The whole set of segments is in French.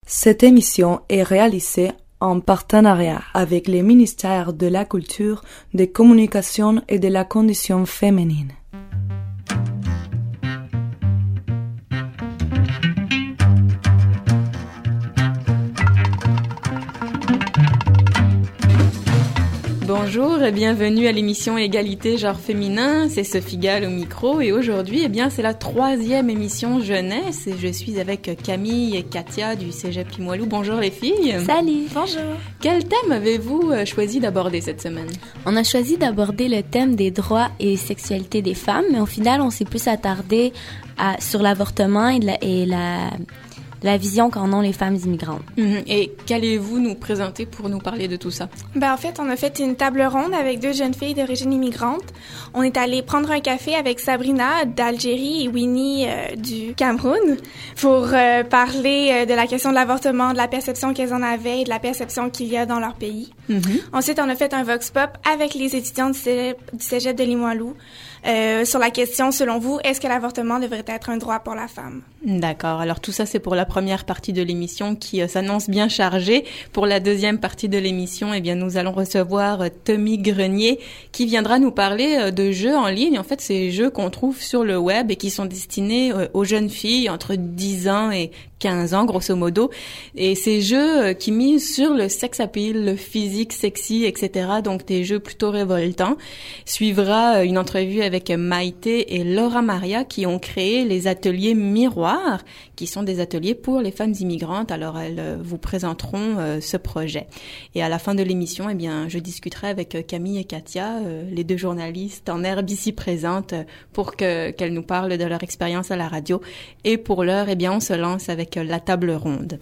Cette émission est réalisée en partenariat avec les ministères de la Culture, des Communications et de la Condition féminine. Bonjour et bienvenue à l'émission Égalité genre féminin, c'est Sophie Gall au micro et aujourd'hui c'est la 3e émission jeunesse et je suis avec Camille et Katia du Cégep Limoilou. Bonjour les filles. Salut. Bonjour. Quel thème avez-vous choisi d'aborder cette semaine? On a choisi d'aborder le thème des droits et sexualité des femmes, mais au final on s'est plus attardé sur l'avortement et la vision qu'en ont les femmes immigrantes. Et qu'allez-vous nous présenter pour nous parler de tout ça? En fait, on a fait une table ronde avec 2 jeunes filles d'origine immigrante. On est allé prendre un café avec Sabrina d'Algérie et Winnie du Cameroun pour parler de la question de l'avortement, de la perception qu'elles en avaient et de la perception qu'il y a dans leur pays. Ensuite, on a fait un vox pop avec les étudiants du Cégep de Limoilou sur la question, selon vous, est-ce que l'avortement devrait être un droit pour la femme? D'accord. Alors tout ça, c'est pour la première partie de l'émission qui s'annonce bien chargée. Pour la deuxième partie de l'émission, nous allons recevoir Tommy Grenier qui viendra nous parler de jeux en ligne. En fait, ces jeux qu'on trouve sur le web et qui sont destinés aux jeunes filles entre 10 ans et 15 ans, grosso modo. Et ces jeux qui misent sur le sex appeal, le physique sexy, etc. Donc, des jeux plutôt révoltants. Suivra une entrevue avec Maïté et Laura Maria qui ont créé les ateliers miroirs, qui sont des ateliers pour les femmes immigrantes. Alors, elles vous présenteront ce projet. Et à la fin de l'émission, je discuterai avec Camille et Katia, les 2 journalistes en herbe ici présentes, pour qu'elles nous parlent de leur expérience à la radio. Et pour l'heure, on se lance avec la table ronde.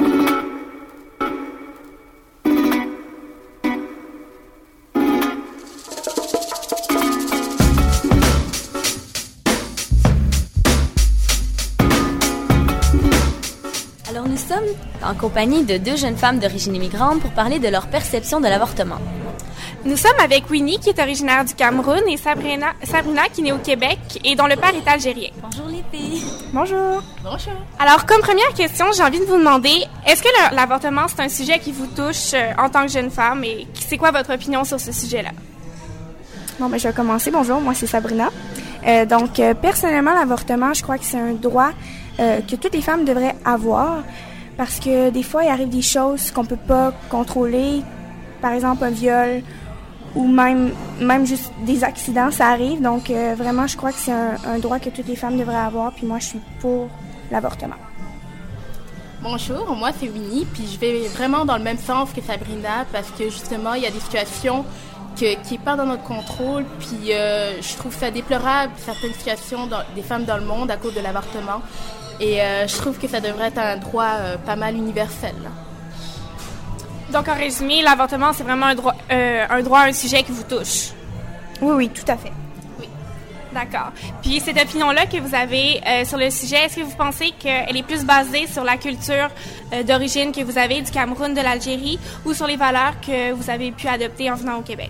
Alors nous sommes en compagnie de 2 jeunes femmes d'origine immigrante pour parler de leur perception de l'avortement. Nous sommes avec Winnie, qui est originaire du Cameroun, et Sabrina qui est née au Québec et dont le père est algérien. Bonjour les filles. Bonjour. Bonjour. Alors, comme première question, j'ai envie de vous demander, est-ce que l'avortement, c'est un sujet qui vous touche en tant que jeune femme, et c'est quoi votre opinion sur ce sujet-là? Je vais commencer. Bonjour, moi c'est Sabrina. Personnellement, l'avortement, je crois que c'est un droit que toutes les femmes devraient avoir, parce que des fois, il arrive des choses qu'on peut pas contrôler, par exemple un viol, ou même juste des accidents, ça arrive. Donc, vraiment, je crois que c'est un droit que toutes les femmes devraient avoir. Puis moi, je suis pour l'avortement. Bonjour, moi, c'est Winnie. Puis je vais vraiment dans le même sens que Sabrina parce que, justement, il y a des situations qui n'est pas dans notre contrôle. Puis je trouve ça déplorable, certaines situations des femmes dans le monde à cause de l'avortement. Et je trouve que ça devrait être un droit pas mal universel. Donc, en résumé, l'avortement, c'est vraiment un sujet qui vous touche. Oui, tout à fait. Oui. D'accord. Puis, cette opinion-là que vous avez sur le sujet, est-ce que vous pensez qu'elle est plus basée sur la culture d'origine que vous avez du Cameroun, de l'Algérie, ou sur les valeurs que vous avez pu adopter en venant au Québec?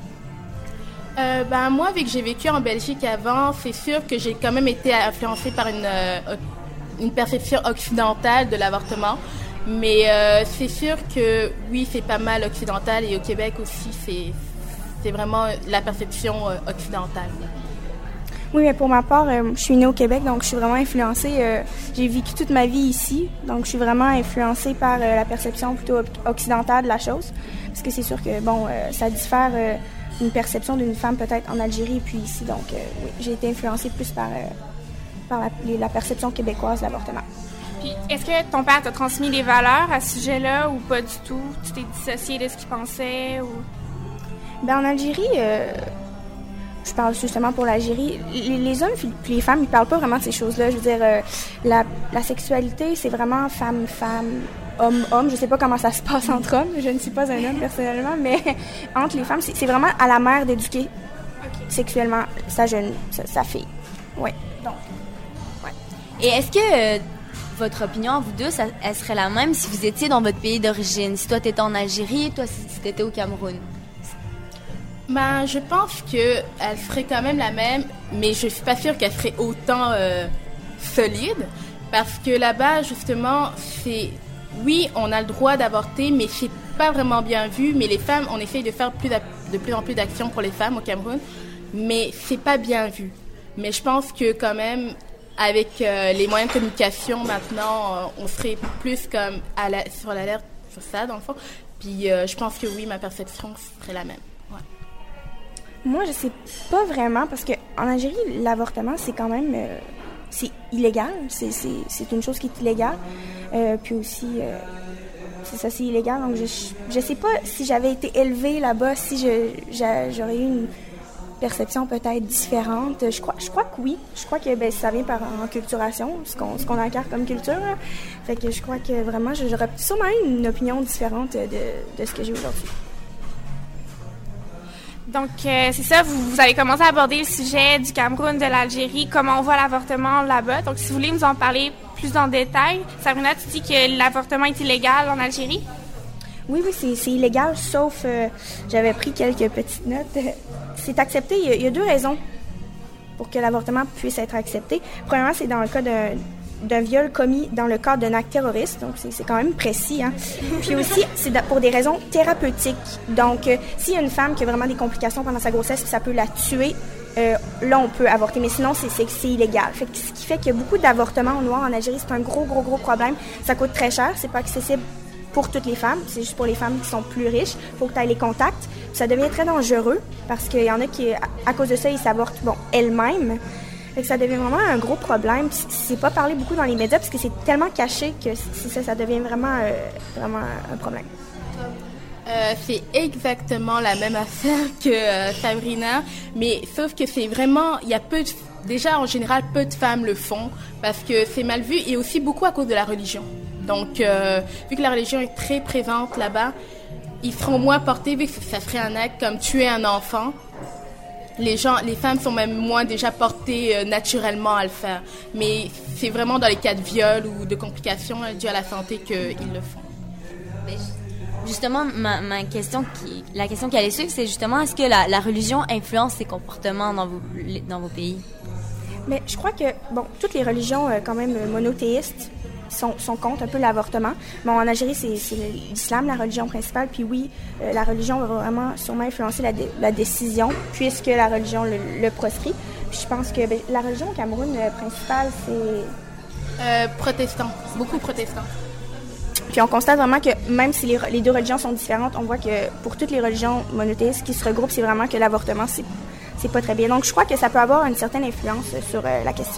Moi, vu que j'ai vécu en Belgique avant, c'est sûr que j'ai quand même été influencée par une perception occidentale de l'avortement. Mais c'est sûr que oui, c'est pas mal occidental et au Québec aussi, c'est vraiment la perception occidentale. Oui, mais pour ma part, je suis née au Québec, donc je suis vraiment influencée. J'ai vécu toute ma vie ici, donc je suis vraiment influencée par la perception plutôt occidentale de la chose. Parce que c'est sûr que, ça diffère une perception d'une femme peut-être en Algérie et puis ici. Donc, oui, j'ai été influencée plus par la perception québécoise de l'avortement. Puis, est-ce que ton père t'a transmis des valeurs à ce sujet-là ou pas du tout? Tu t'es dissociée de ce qu'il pensait? Ou... En Algérie, je parle justement pour l'Algérie, les hommes puis les femmes, ils parlent pas vraiment de ces choses-là. Je veux dire, la sexualité, c'est vraiment femme-femme, homme-homme. Je sais pas comment ça se passe entre hommes. Je ne suis pas un homme personnellement, mais entre les femmes, c'est vraiment à la mère d'éduquer sexuellement sa fille. Oui, donc, ouais. Et est-ce que... votre opinion, vous deux, elle serait la même si vous étiez dans votre pays d'origine? Si toi, t'étais en Algérie, toi, si t'étais au Cameroun? Je pense qu'elle serait quand même la même, mais je suis pas sûre qu'elle serait autant solide, parce que là-bas, justement, oui, on a le droit d'avorter, mais c'est pas vraiment bien vu. Mais les femmes, on essaye de faire de plus en plus d'actions pour les femmes au Cameroun, mais c'est pas bien vu. Mais je pense que quand même, avec les moyens de communication maintenant, on serait plus comme sur l'alerte sur ça, dans le fond. Puis je pense que oui, ma perception serait la même. Ouais. Moi, je sais pas vraiment, parce qu'en Algérie, l'avortement, c'est quand même... c'est illégal. C'est une chose qui est illégale. Puis aussi, c'est illégal. Donc, je sais pas si j'avais été élevée là-bas, si j'aurais eu une perception peut-être différente. Je crois que oui. Je crois que ça vient par enculturation, ce qu'on acquiert comme culture. Hein. Fait que je crois que vraiment, j'aurais sûrement eu une opinion différente de ce que j'ai aujourd'hui. Donc, c'est ça, vous avez commencé à aborder le sujet du Cameroun, de l'Algérie, comment on voit l'avortement là-bas. Donc, si vous voulez nous en parler plus en détail, Sabrina, tu dis que l'avortement est illégal en Algérie? Oui, c'est illégal, sauf, j'avais pris quelques petites notes. C'est accepté, il y a 2 raisons pour que l'avortement puisse être accepté. Premièrement, c'est dans le cas d'un viol commis dans le cadre d'un acte terroriste, donc c'est quand même précis. Hein. Puis aussi, c'est pour des raisons thérapeutiques. Donc, s'il y a une femme qui a vraiment des complications pendant sa grossesse, puis ça peut la tuer, là, on peut avorter. Mais sinon, c'est illégal. Fait que, ce qui fait qu'il y a beaucoup d'avortements noirs en Algérie. C'est un gros problème. Ça coûte très cher. C'est pas accessible pour toutes les femmes. C'est juste pour les femmes qui sont plus riches. Il faut que tu aies les contacts. Puis ça devient très dangereux parce qu'il y en a qui, à cause de ça, ils s'avortent elles-mêmes. Fait que ça devient vraiment un gros problème. C'est pas parlé beaucoup dans les médias parce que c'est tellement caché que ça devient vraiment un problème. C'est exactement la même affaire que Sabrina, mais sauf que c'est vraiment, il y a déjà en général peu de femmes le font parce que c'est mal vu et aussi beaucoup à cause de la religion. Donc, vu que la religion est très présente là-bas, ils seront moins portés vu que ça serait un acte comme tuer un enfant. Les femmes sont même moins déjà portées naturellement à le faire. Mais c'est vraiment dans les cas de viol ou de complications dues à la santé qu'ils le font. Justement, la question qui allait suivre, c'est justement, est-ce que la religion influence ces comportements dans vos pays? Mais je crois que, toutes les religions quand même monothéistes sont contre un peu l'avortement. Bon, en Algérie, c'est l'islam, la religion principale. Puis oui, la religion va vraiment sûrement influencer la décision, puisque la religion le proscrit. Puis je pense que la religion au Cameroun principale, c'est... protestants, beaucoup protestants. Puis on constate vraiment que même si les 2 religions sont différentes, on voit que pour toutes les religions monothéistes qui se regroupent, c'est vraiment que l'avortement, c'est pas très bien. Donc je crois que ça peut avoir une certaine influence sur la question.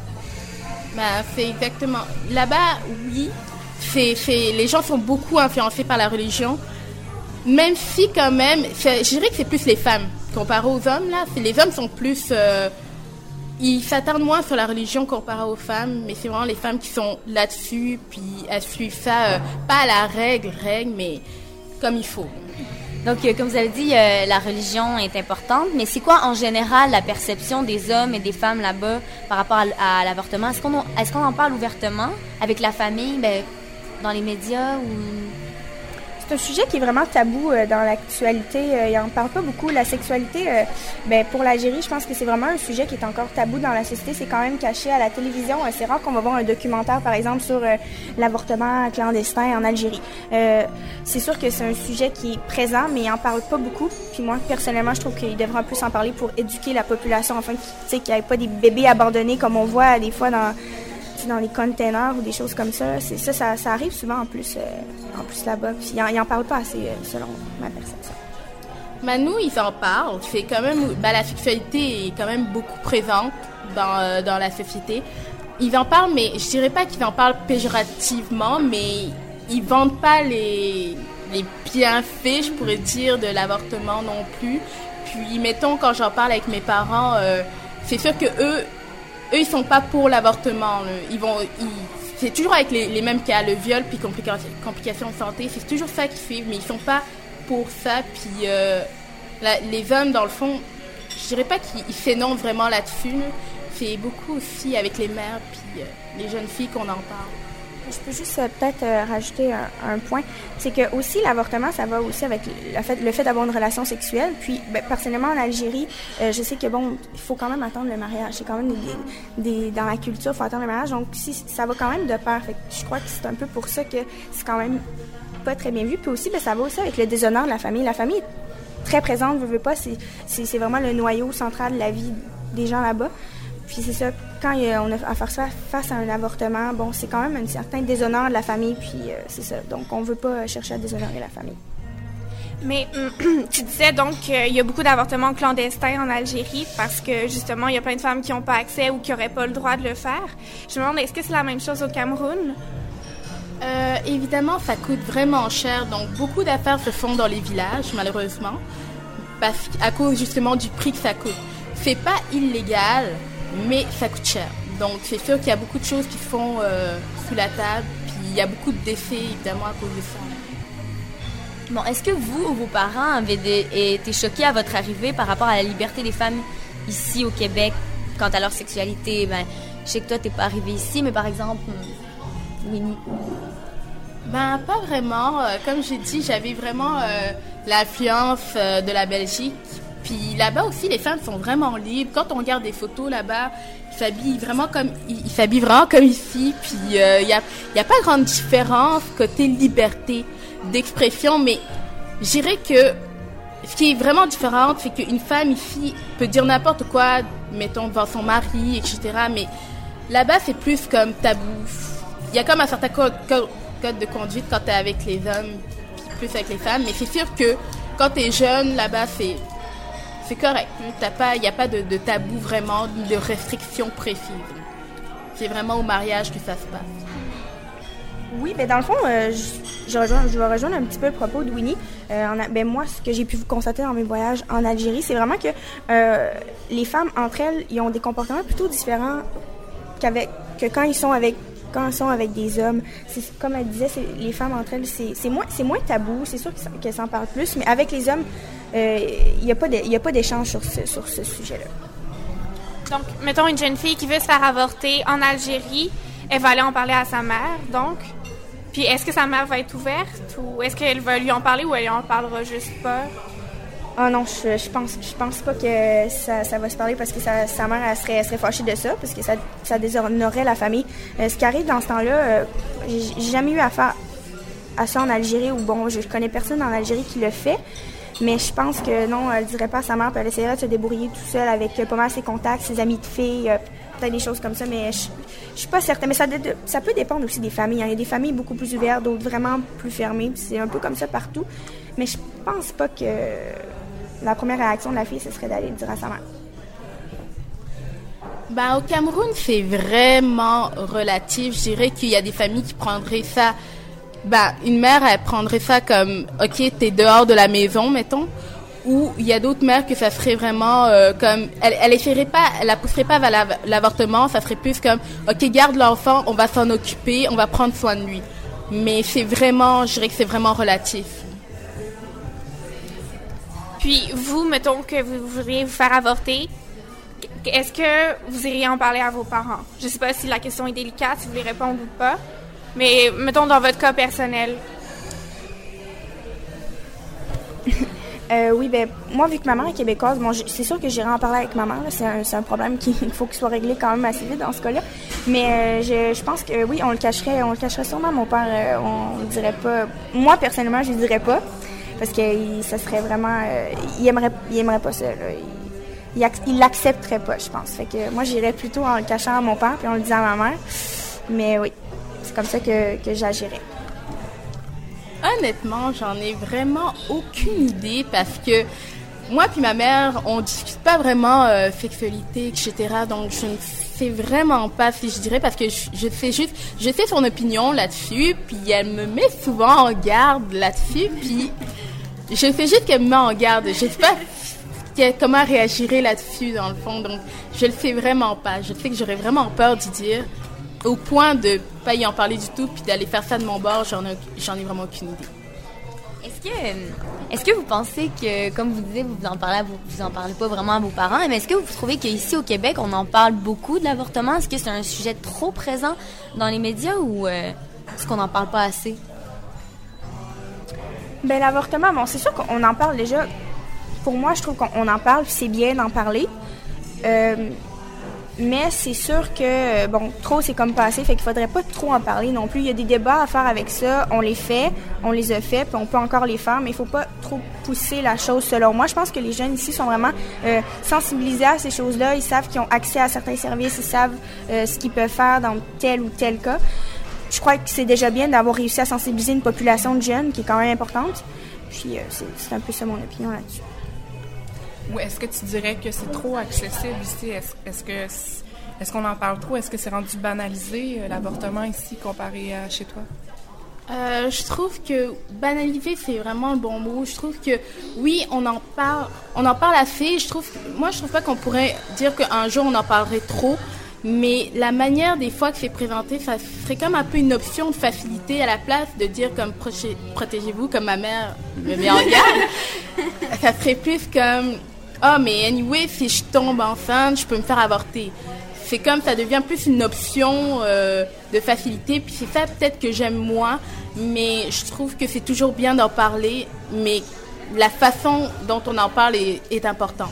C'est exactement. Là-bas, oui, les gens sont beaucoup influencés par la religion, même si quand même, je dirais que c'est plus les femmes comparé aux hommes. Là, les hommes sont plus, ils s'attardent moins sur la religion comparé aux femmes, mais c'est vraiment les femmes qui sont là-dessus, puis elles suivent ça, pas à la règle, mais comme il faut. Donc, comme vous avez dit, la religion est importante, mais c'est quoi en général la perception des hommes et des femmes là-bas par rapport à l'avortement? Est-ce qu'on en parle ouvertement avec la famille, dans les médias ou... C'est un sujet qui est vraiment tabou dans l'actualité. Il n'en parle pas beaucoup. La sexualité, pour l'Algérie, je pense que c'est vraiment un sujet qui est encore tabou dans la société. C'est quand même caché à la télévision. C'est rare qu'on va voir un documentaire, par exemple, sur l'avortement clandestin en Algérie. C'est sûr que c'est un sujet qui est présent, mais il n'en parle pas beaucoup. Puis moi, personnellement, je trouve qu'il devrait un peu s'en parler pour éduquer la population, afin qu'il n'y ait pas des bébés abandonnés comme on voit des fois dans les containers ou des choses comme ça. Ça arrive souvent en plus là-bas. Puis ils n'en parlent pas assez, selon ma perception. Nous, ils en parlent. C'est quand même... la sexualité est quand même beaucoup présente dans la société. Ils en parlent, mais je dirais pas qu'ils en parlent péjorativement, mais ils vendent pas les bienfaits, je pourrais dire, de l'avortement non plus. Puis, mettons, quand j'en parle avec mes parents, c'est sûr que eux, ils sont pas pour l'avortement. C'est toujours avec les mêmes cas, le viol puis complications de santé. C'est toujours ça qu'ils suivent, mais ils sont pas pour ça. Puis les hommes, dans le fond, je dirais pas qu'ils s'énoncent vraiment là-dessus. C'est beaucoup aussi avec les mères puis les jeunes filles qu'on en parle. Je peux juste peut-être rajouter un point. C'est que aussi l'avortement, ça va aussi avec le fait d'avoir une relation sexuelle. Puis, personnellement, en Algérie, je sais que il faut quand même attendre le mariage. C'est quand même dans la culture, il faut attendre le mariage. Donc, si ça va quand même de pair. Fait que je crois que c'est un peu pour ça que c'est quand même pas très bien vu. Puis aussi, ça va aussi avec le déshonneur de la famille. La famille est très présente, veut pas. C'est vraiment le noyau central de la vie des gens là-bas. Puis c'est ça, quand on a à faire ça face à un avortement, c'est quand même un certain déshonneur de la famille, puis c'est ça. Donc, on veut pas chercher à déshonorer la famille. Mais tu disais donc qu'il y a beaucoup d'avortements clandestins en Algérie parce que, justement, il y a plein de femmes qui n'ont pas accès ou qui n'auraient pas le droit de le faire. Je me demande, est-ce que c'est la même chose au Cameroun? Évidemment, ça coûte vraiment cher. Donc, beaucoup d'affaires se font dans les villages, malheureusement, à cause, justement, du prix que ça coûte. C'est pas illégal, mais ça coûte cher. Donc, c'est sûr qu'il y a beaucoup de choses qui se font sous la table, puis il y a beaucoup de décès, évidemment, à cause de ça. Bon, est-ce que vous ou vos parents avez été choqués à votre arrivée par rapport à la liberté des femmes ici au Québec quant à leur sexualité? Je sais que toi, t'es pas arrivée ici, mais par exemple, Winnie. Pas vraiment. Comme j'ai dit, j'avais vraiment l'influence de la Belgique. Puis là-bas aussi, les femmes sont vraiment libres. Quand on regarde des photos là-bas, ils s'habillent vraiment comme ici. Puis il y a pas grande différence côté liberté d'expression, mais je dirais que ce qui est vraiment différent, c'est qu'une femme ici peut dire n'importe quoi, mettons devant son mari, etc. Mais là-bas, c'est plus comme tabou. Il y a comme un certain code de conduite quand t'es avec les hommes, puis plus avec les femmes. Mais c'est sûr que quand t'es jeune, là-bas, c'est correct. Il n'y a pas de tabou vraiment, ni de restrictions précises. C'est vraiment au mariage que ça se passe. Oui, dans le fond, je vais rejoindre un petit peu le propos de Winnie. Moi, ce que j'ai pu constater dans mes voyages en Algérie, c'est vraiment que les femmes, entre elles, ils ont des comportements plutôt différents que quand ils sont avec des hommes. Comme elle disait, les femmes entre elles, c'est moins tabou. C'est sûr qu'elles s'en parlent plus, mais avec les hommes, il n'y a pas d'échange sur ce sujet-là. Donc, mettons une jeune fille qui veut se faire avorter en Algérie, elle va aller en parler à sa mère, donc. Puis, est-ce que sa mère va être ouverte ou est-ce qu'elle va lui en parler ou elle lui en parlera juste pas? Ah non, je pense pas que ça va se parler parce que sa mère elle serait fâchée de ça parce que ça déshonorerait la famille. Ce qui arrive dans ce temps-là, j'ai jamais eu affaire à ça en Algérie ou je connais personne en Algérie qui le fait. Mais je pense que non, elle dirait pas à sa mère, puis elle essaierait de se débrouiller tout seule avec pas mal ses contacts, ses amis de filles, peut-être des choses comme ça, mais je suis pas certaine. Mais ça peut dépendre aussi des familles. Il y a des familles beaucoup plus ouvertes, d'autres vraiment plus fermées, puis c'est un peu comme ça partout. Mais je pense pas que la première réaction de la fille, ce serait d'aller le dire à sa mère. Au Cameroun, c'est vraiment relatif. Je dirais qu'il y a des familles qui prendraient ça... une mère, elle prendrait ça comme, OK, t'es dehors de la maison, mettons. Ou il y a d'autres mères que ça serait vraiment comme, elle essaierait pas, elle la pousserait pas vers l'avortement, ça serait plus comme, OK, garde l'enfant, on va s'en occuper, on va prendre soin de lui. Mais je dirais que c'est vraiment relatif. Puis vous, mettons que vous voudriez vous faire avorter, est-ce que vous iriez en parler à vos parents? Je sais pas si la question est délicate, si vous voulez répondre ou pas. Mais, mettons, dans votre cas personnel. Oui, moi, vu que ma mère est québécoise, c'est sûr que j'irai en parler avec ma mère. Là. C'est un problème qu'il faut qu'il soit réglé quand même assez vite dans ce cas-là. Mais je pense que oui, on le cacherait sûrement à mon père. On le dirait pas. Moi, personnellement, je le dirais pas. Parce que ça serait vraiment... il aimerait pas ça, là. Il l'accepterait pas, je pense. Fait que moi, j'irais plutôt en le cachant à mon père puis en le disant à ma mère. Mais oui. C'est comme ça que j'agirais. Honnêtement, j'en ai vraiment aucune idée parce que moi puis ma mère, on discute pas vraiment sexualité, etc. Donc, je ne sais vraiment pas si je dirais parce que je sais son opinion là-dessus, puis elle me met souvent en garde là-dessus, puis je sais juste qu'elle me met en garde. Je sais pas comment réagirait là-dessus, dans le fond. Donc, je le sais vraiment pas. Je sais que j'aurais vraiment peur d'y dire. Au point de pas y en parler du tout puis d'aller faire ça de mon bord, j'en ai vraiment aucune idée. Est-ce que vous pensez que, comme vous disiez, vous en parlez pas vraiment à vos parents, mais est-ce que vous trouvez qu'ici au Québec, on en parle beaucoup de l'avortement? Est-ce que c'est un sujet trop présent dans les médias ou Est-ce qu'on n'en parle pas assez? Ben l'avortement, bon, c'est sûr qu'on en parle déjà. Pour moi, je trouve qu'on en parle, puis c'est bien d'en parler. Mais c'est sûr que, bon, trop, c'est comme passé, fait qu'il faudrait pas trop en parler non plus. Il y a des débats à faire avec ça. On les fait, on les a fait, puis on peut encore les faire, mais il faut pas trop pousser la chose, selon moi. Je pense que les jeunes ici sont vraiment sensibilisés à ces choses-là. Ils savent qu'ils ont accès à certains services, ils savent ce qu'ils peuvent faire dans tel ou tel cas. Je crois que c'est déjà bien d'avoir réussi à sensibiliser une population de jeunes qui est quand même importante. Puis c'est un peu ça mon opinion là-dessus. Ou est-ce que tu dirais que c'est trop accessible ici? Est-ce qu'on en parle trop? Est-ce que c'est rendu banalisé, l'avortement ici, comparé à chez toi? Je trouve que banaliser, c'est vraiment le bon mot. Je trouve que, oui, on en parle assez. Moi, je trouve pas qu'on pourrait dire qu'un jour, on en parlerait trop. Mais la manière des fois que c'est présenté, ça serait comme un peu une option de facilité à la place de dire comme protégez-vous, comme ma mère me met en garde. Ça serait plus comme mais anyway, si je tombe enceinte, je peux me faire avorter. C'est comme ça devient plus une option de facilité. Puis c'est ça peut-être que j'aime moins, mais je trouve que c'est toujours bien d'en parler. Mais la façon dont on en parle est importante.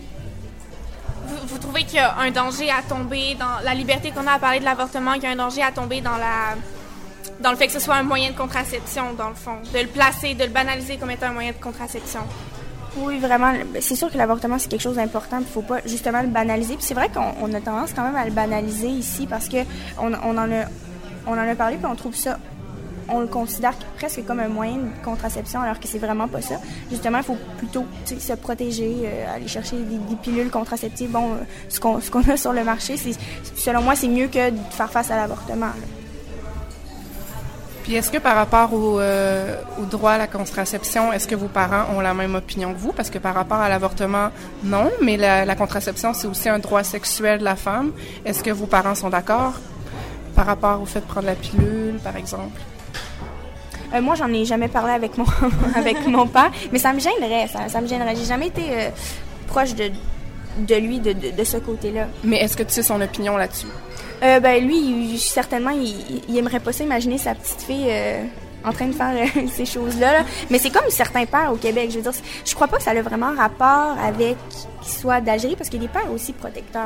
Vous trouvez qu'il y a un danger à tomber dans la liberté qu'on a à parler de l'avortement, qu'il y a un danger à tomber dans le fait que ce soit un moyen de contraception, dans le fond, de le placer, de le banaliser comme étant un moyen de contraception? Oui, vraiment. C'est sûr que l'avortement, c'est quelque chose d'important. Il ne faut pas justement le banaliser. Puis c'est vrai qu'on a tendance quand même à le banaliser ici parce que on en a parlé puis on trouve ça... On le considère presque comme un moyen de contraception, alors que c'est vraiment pas ça. Justement, il faut plutôt se protéger, aller chercher des pilules contraceptives. Bon, ce qu'on a sur le marché, selon moi, c'est mieux que de faire face à l'avortement. Là. Puis est-ce que par rapport au droit à la contraception, est-ce que vos parents ont la même opinion que vous? Parce que par rapport à l'avortement, non, mais la contraception, c'est aussi un droit sexuel de la femme. Est-ce que vos parents sont d'accord par rapport au fait de prendre la pilule, par exemple? Moi, j'en ai jamais parlé avec mon père, mais ça me gênerait. Ça me gênerait. J'ai jamais été proche de lui de ce côté-là. Mais est-ce que tu sais son opinion là-dessus? Lui, certainement, il aimerait pas s'imaginer sa petite fille en train de faire ces choses-là. Là. Mais c'est comme certains pères au Québec. Je veux dire, je crois pas que ça a vraiment rapport avec qu'il soit d'Algérie, parce qu'il y a des pères aussi protecteurs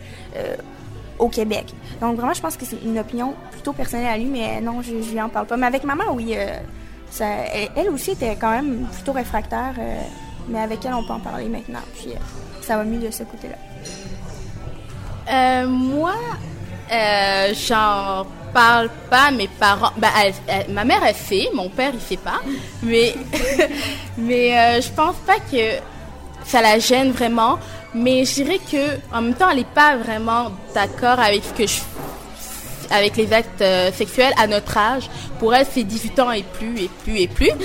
au Québec. Donc vraiment, je pense que c'est une opinion plutôt personnelle à lui, mais non, je lui en parle pas. Mais avec maman, oui, elle aussi était quand même plutôt réfractaire, mais avec elle, on peut en parler maintenant. Puis ça va mieux de ce côté-là. Moi, j'en parle pas. Mes parents, ma mère elle sait, mon père il sait pas, mais je pense pas que ça la gêne vraiment. Mais je dirais que en même temps, elle n'est pas vraiment d'accord avec avec les actes sexuels à notre âge. Pour elle, c'est 18 ans et plus. Et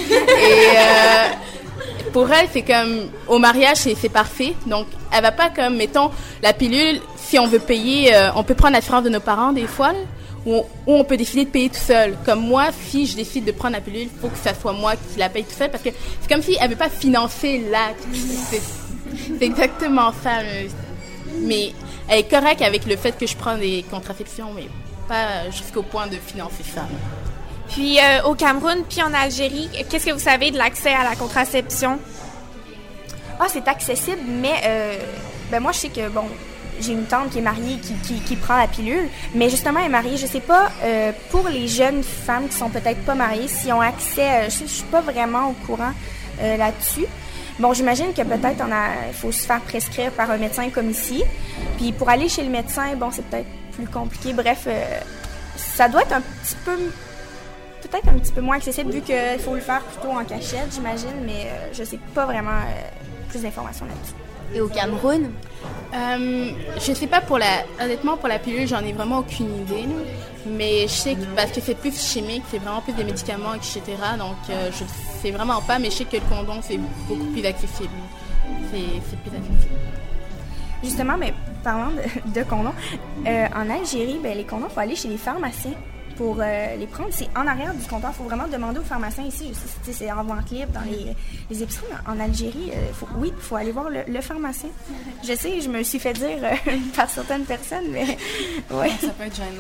pour elle, c'est comme au mariage, c'est parfait. Donc, elle va pas comme, mettons, la pilule. Si on veut payer, on peut prendre l'assurance de nos parents des fois, ou on peut décider de payer tout seul. Comme moi, si je décide de prendre la pilule, il faut que ça soit moi qui la paye tout seul, parce que c'est comme si elle veut pas financer l'acte. C'est exactement ça. Mais elle est correcte avec le fait que je prends des contraceptions, mais pas jusqu'au point de financer ça. Puis au Cameroun, puis en Algérie, qu'est-ce que vous savez de l'accès à la contraception? C'est accessible, mais moi, je sais que, bon, j'ai une tante qui est mariée qui prend la pilule, mais justement, elle est mariée. Je sais pas, pour les jeunes femmes qui sont peut-être pas mariées, s'ils ont accès, je suis pas vraiment au courant là-dessus. Bon, j'imagine que peut-être il faut se faire prescrire par un médecin comme ici. Puis pour aller chez le médecin, bon, c'est peut-être plus compliqué. Bref, ça doit être peut-être un petit peu moins accessible vu qu'il faut le faire plutôt en cachette, j'imagine, mais je sais pas vraiment plus d'informations là-dessus. Et au Cameroun? Je sais pas honnêtement pour la pilule, j'en ai vraiment aucune idée. Mais je sais que parce que c'est plus chimique, c'est vraiment plus des médicaments, etc. Donc je sais vraiment pas, mais je sais que le condom c'est beaucoup plus accessible. C'est plus accessible. Justement, mais parlant de condoms, en Algérie, les condoms, il faut aller chez les pharmaciens pour les prendre. C'est en arrière du comptoir. Il faut vraiment demander aux pharmaciens ici. C'est en vente libre dans les épiceries. En Algérie, il faut aller voir le pharmacien. Je sais, je me suis fait dire par certaines personnes, mais ouais. Ça peut être gênant.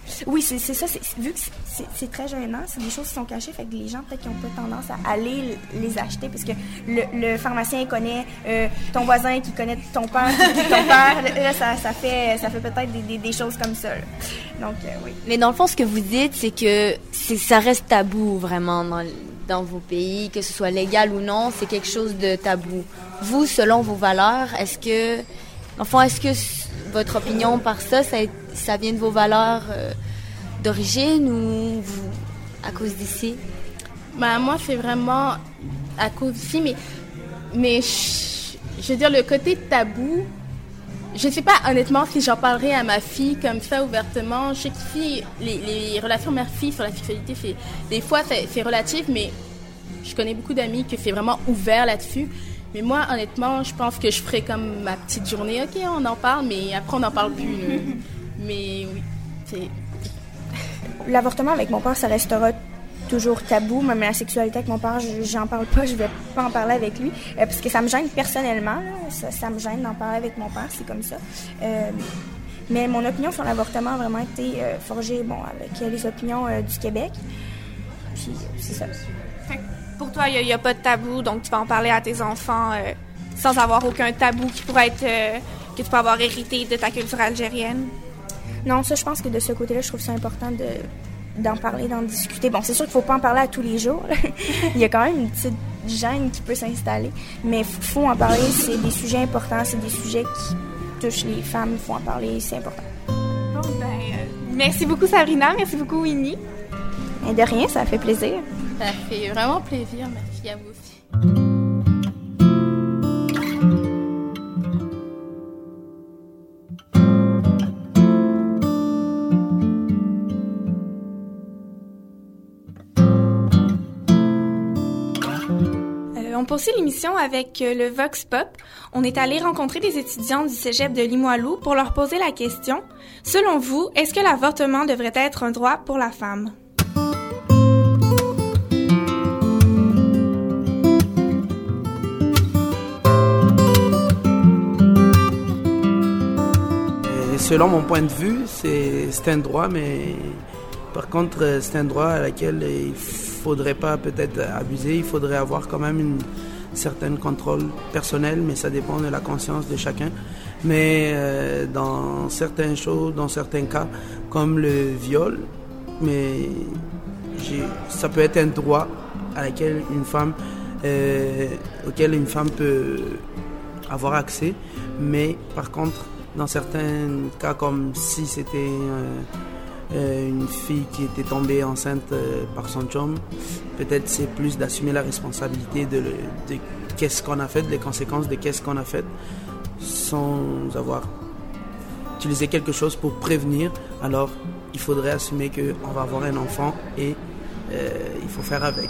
Oui, c'est ça. Vu que c'est très gênant, c'est des choses qui sont cachées, fait que les gens, peut-être, qui n'ont pas tendance à aller les acheter, parce que le pharmacien connaît ton voisin qui connaît ton père, qui ton père. Là, ça fait peut-être des choses comme ça. Là. Donc, oui. Mais dans le fond, ce que vous dites, c'est que ça reste tabou, vraiment, dans vos pays, que ce soit légal ou non, c'est quelque chose de tabou. Vous, selon vos valeurs, est-ce que votre opinion par ça vient de vos valeurs d'origine ou à cause d'ici? Moi, c'est vraiment à cause d'ici, mais je veux dire, le côté tabou, je sais pas honnêtement si j'en parlerai à ma fille comme ça ouvertement. Je sais qu'ici, les relations mère-fille sur la sexualité, des fois c'est relatif, mais je connais beaucoup d'amis que c'est vraiment ouvert là-dessus. Mais moi, honnêtement, je pense que je ferais comme ma petite journée. OK, on en parle, mais après, on n'en parle plus. Mais oui, c'est... L'avortement avec mon père, ça restera toujours tabou. Même la sexualité avec mon père, j'en parle pas, je vais pas en parler avec lui. Parce que ça me gêne personnellement. Là, ça me gêne d'en parler avec mon père, c'est comme ça. Mais mon opinion sur l'avortement a vraiment été forgée avec les opinions du Québec. Puis c'est ça. Pour toi, il n'y a pas de tabou, donc tu vas en parler à tes enfants sans avoir aucun tabou qui pourrait être que tu peux avoir hérité de ta culture algérienne? Non, ça, je pense que de ce côté-là, je trouve ça important d'en parler, d'en discuter. Bon, c'est sûr qu'il ne faut pas en parler à tous les jours. Il y a quand même une petite gêne qui peut s'installer, mais il faut en parler. C'est des sujets importants, c'est des sujets qui touchent les femmes. Il faut en parler, c'est important. Bon, merci beaucoup, Sabrina. Merci beaucoup, Winnie. Et de rien, ça fait plaisir. Ça fait vraiment plaisir, merci à vous aussi. On poursuit l'émission avec le Vox Pop. On est allé rencontrer des étudiants du cégep de Limoilou pour leur poser la question. Selon vous, est-ce que l'avortement devrait être un droit pour la femme? Selon mon point de vue, c'est un droit, mais par contre, c'est un droit à laquelle il faudrait pas peut-être abuser. Il faudrait avoir quand même une certaine contrôle personnel, mais ça dépend de la conscience de chacun. Mais dans certaines choses, dans certains cas, comme le viol, ça peut être un droit à laquelle auquel une femme peut avoir accès, mais par contre, dans certains cas, comme si c'était une fille qui était tombée enceinte par son chum, peut-être c'est plus d'assumer la responsabilité de qu'est-ce qu'on a fait, les conséquences de qu'est-ce qu'on a fait, sans avoir utilisé quelque chose pour prévenir. Alors, il faudrait assumer qu'on va avoir un enfant et il faut faire avec.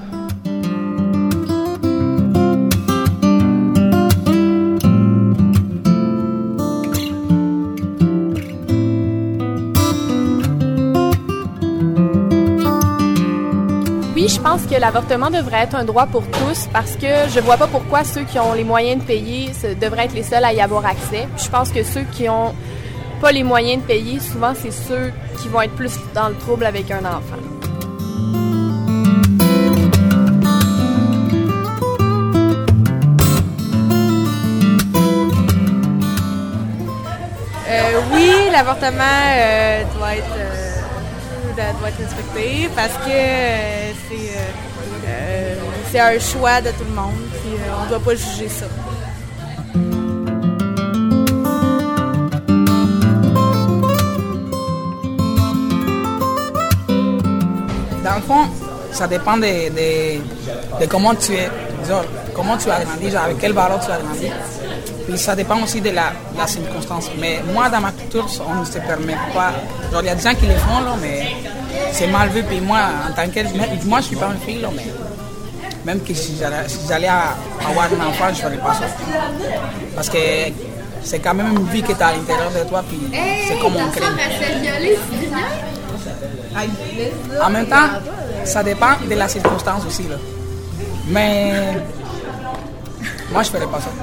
Je pense que l'avortement devrait être un droit pour tous parce que je vois pas pourquoi ceux qui ont les moyens de payer devraient être les seuls à y avoir accès. Je pense que ceux qui ont pas les moyens de payer, souvent c'est ceux qui vont être plus dans le trouble avec un enfant. Oui, l'avortement doit être respecté parce que c'est un choix de tout le monde puis on ne doit pas juger ça. Dans le fond, ça dépend de comment tu es, disons, comment tu as grandi, genre avec quelle valeur tu as grandi. Puis ça dépend aussi de la circonstance. Mais moi, dans ma culture, on ne se permet pas. Genre, il y a des gens qui le font, là, mais c'est mal vu. Puis moi, en tant que... Moi, je suis pas une fille, là, mais même que si j'allais avoir un enfant, je ne ferais pas ça. Parce que c'est quand même une vie qui est à l'intérieur de toi, puis c'est comme un crime. En même temps, ça dépend de la circonstance aussi, là. Mais moi, je ne ferais pas ça.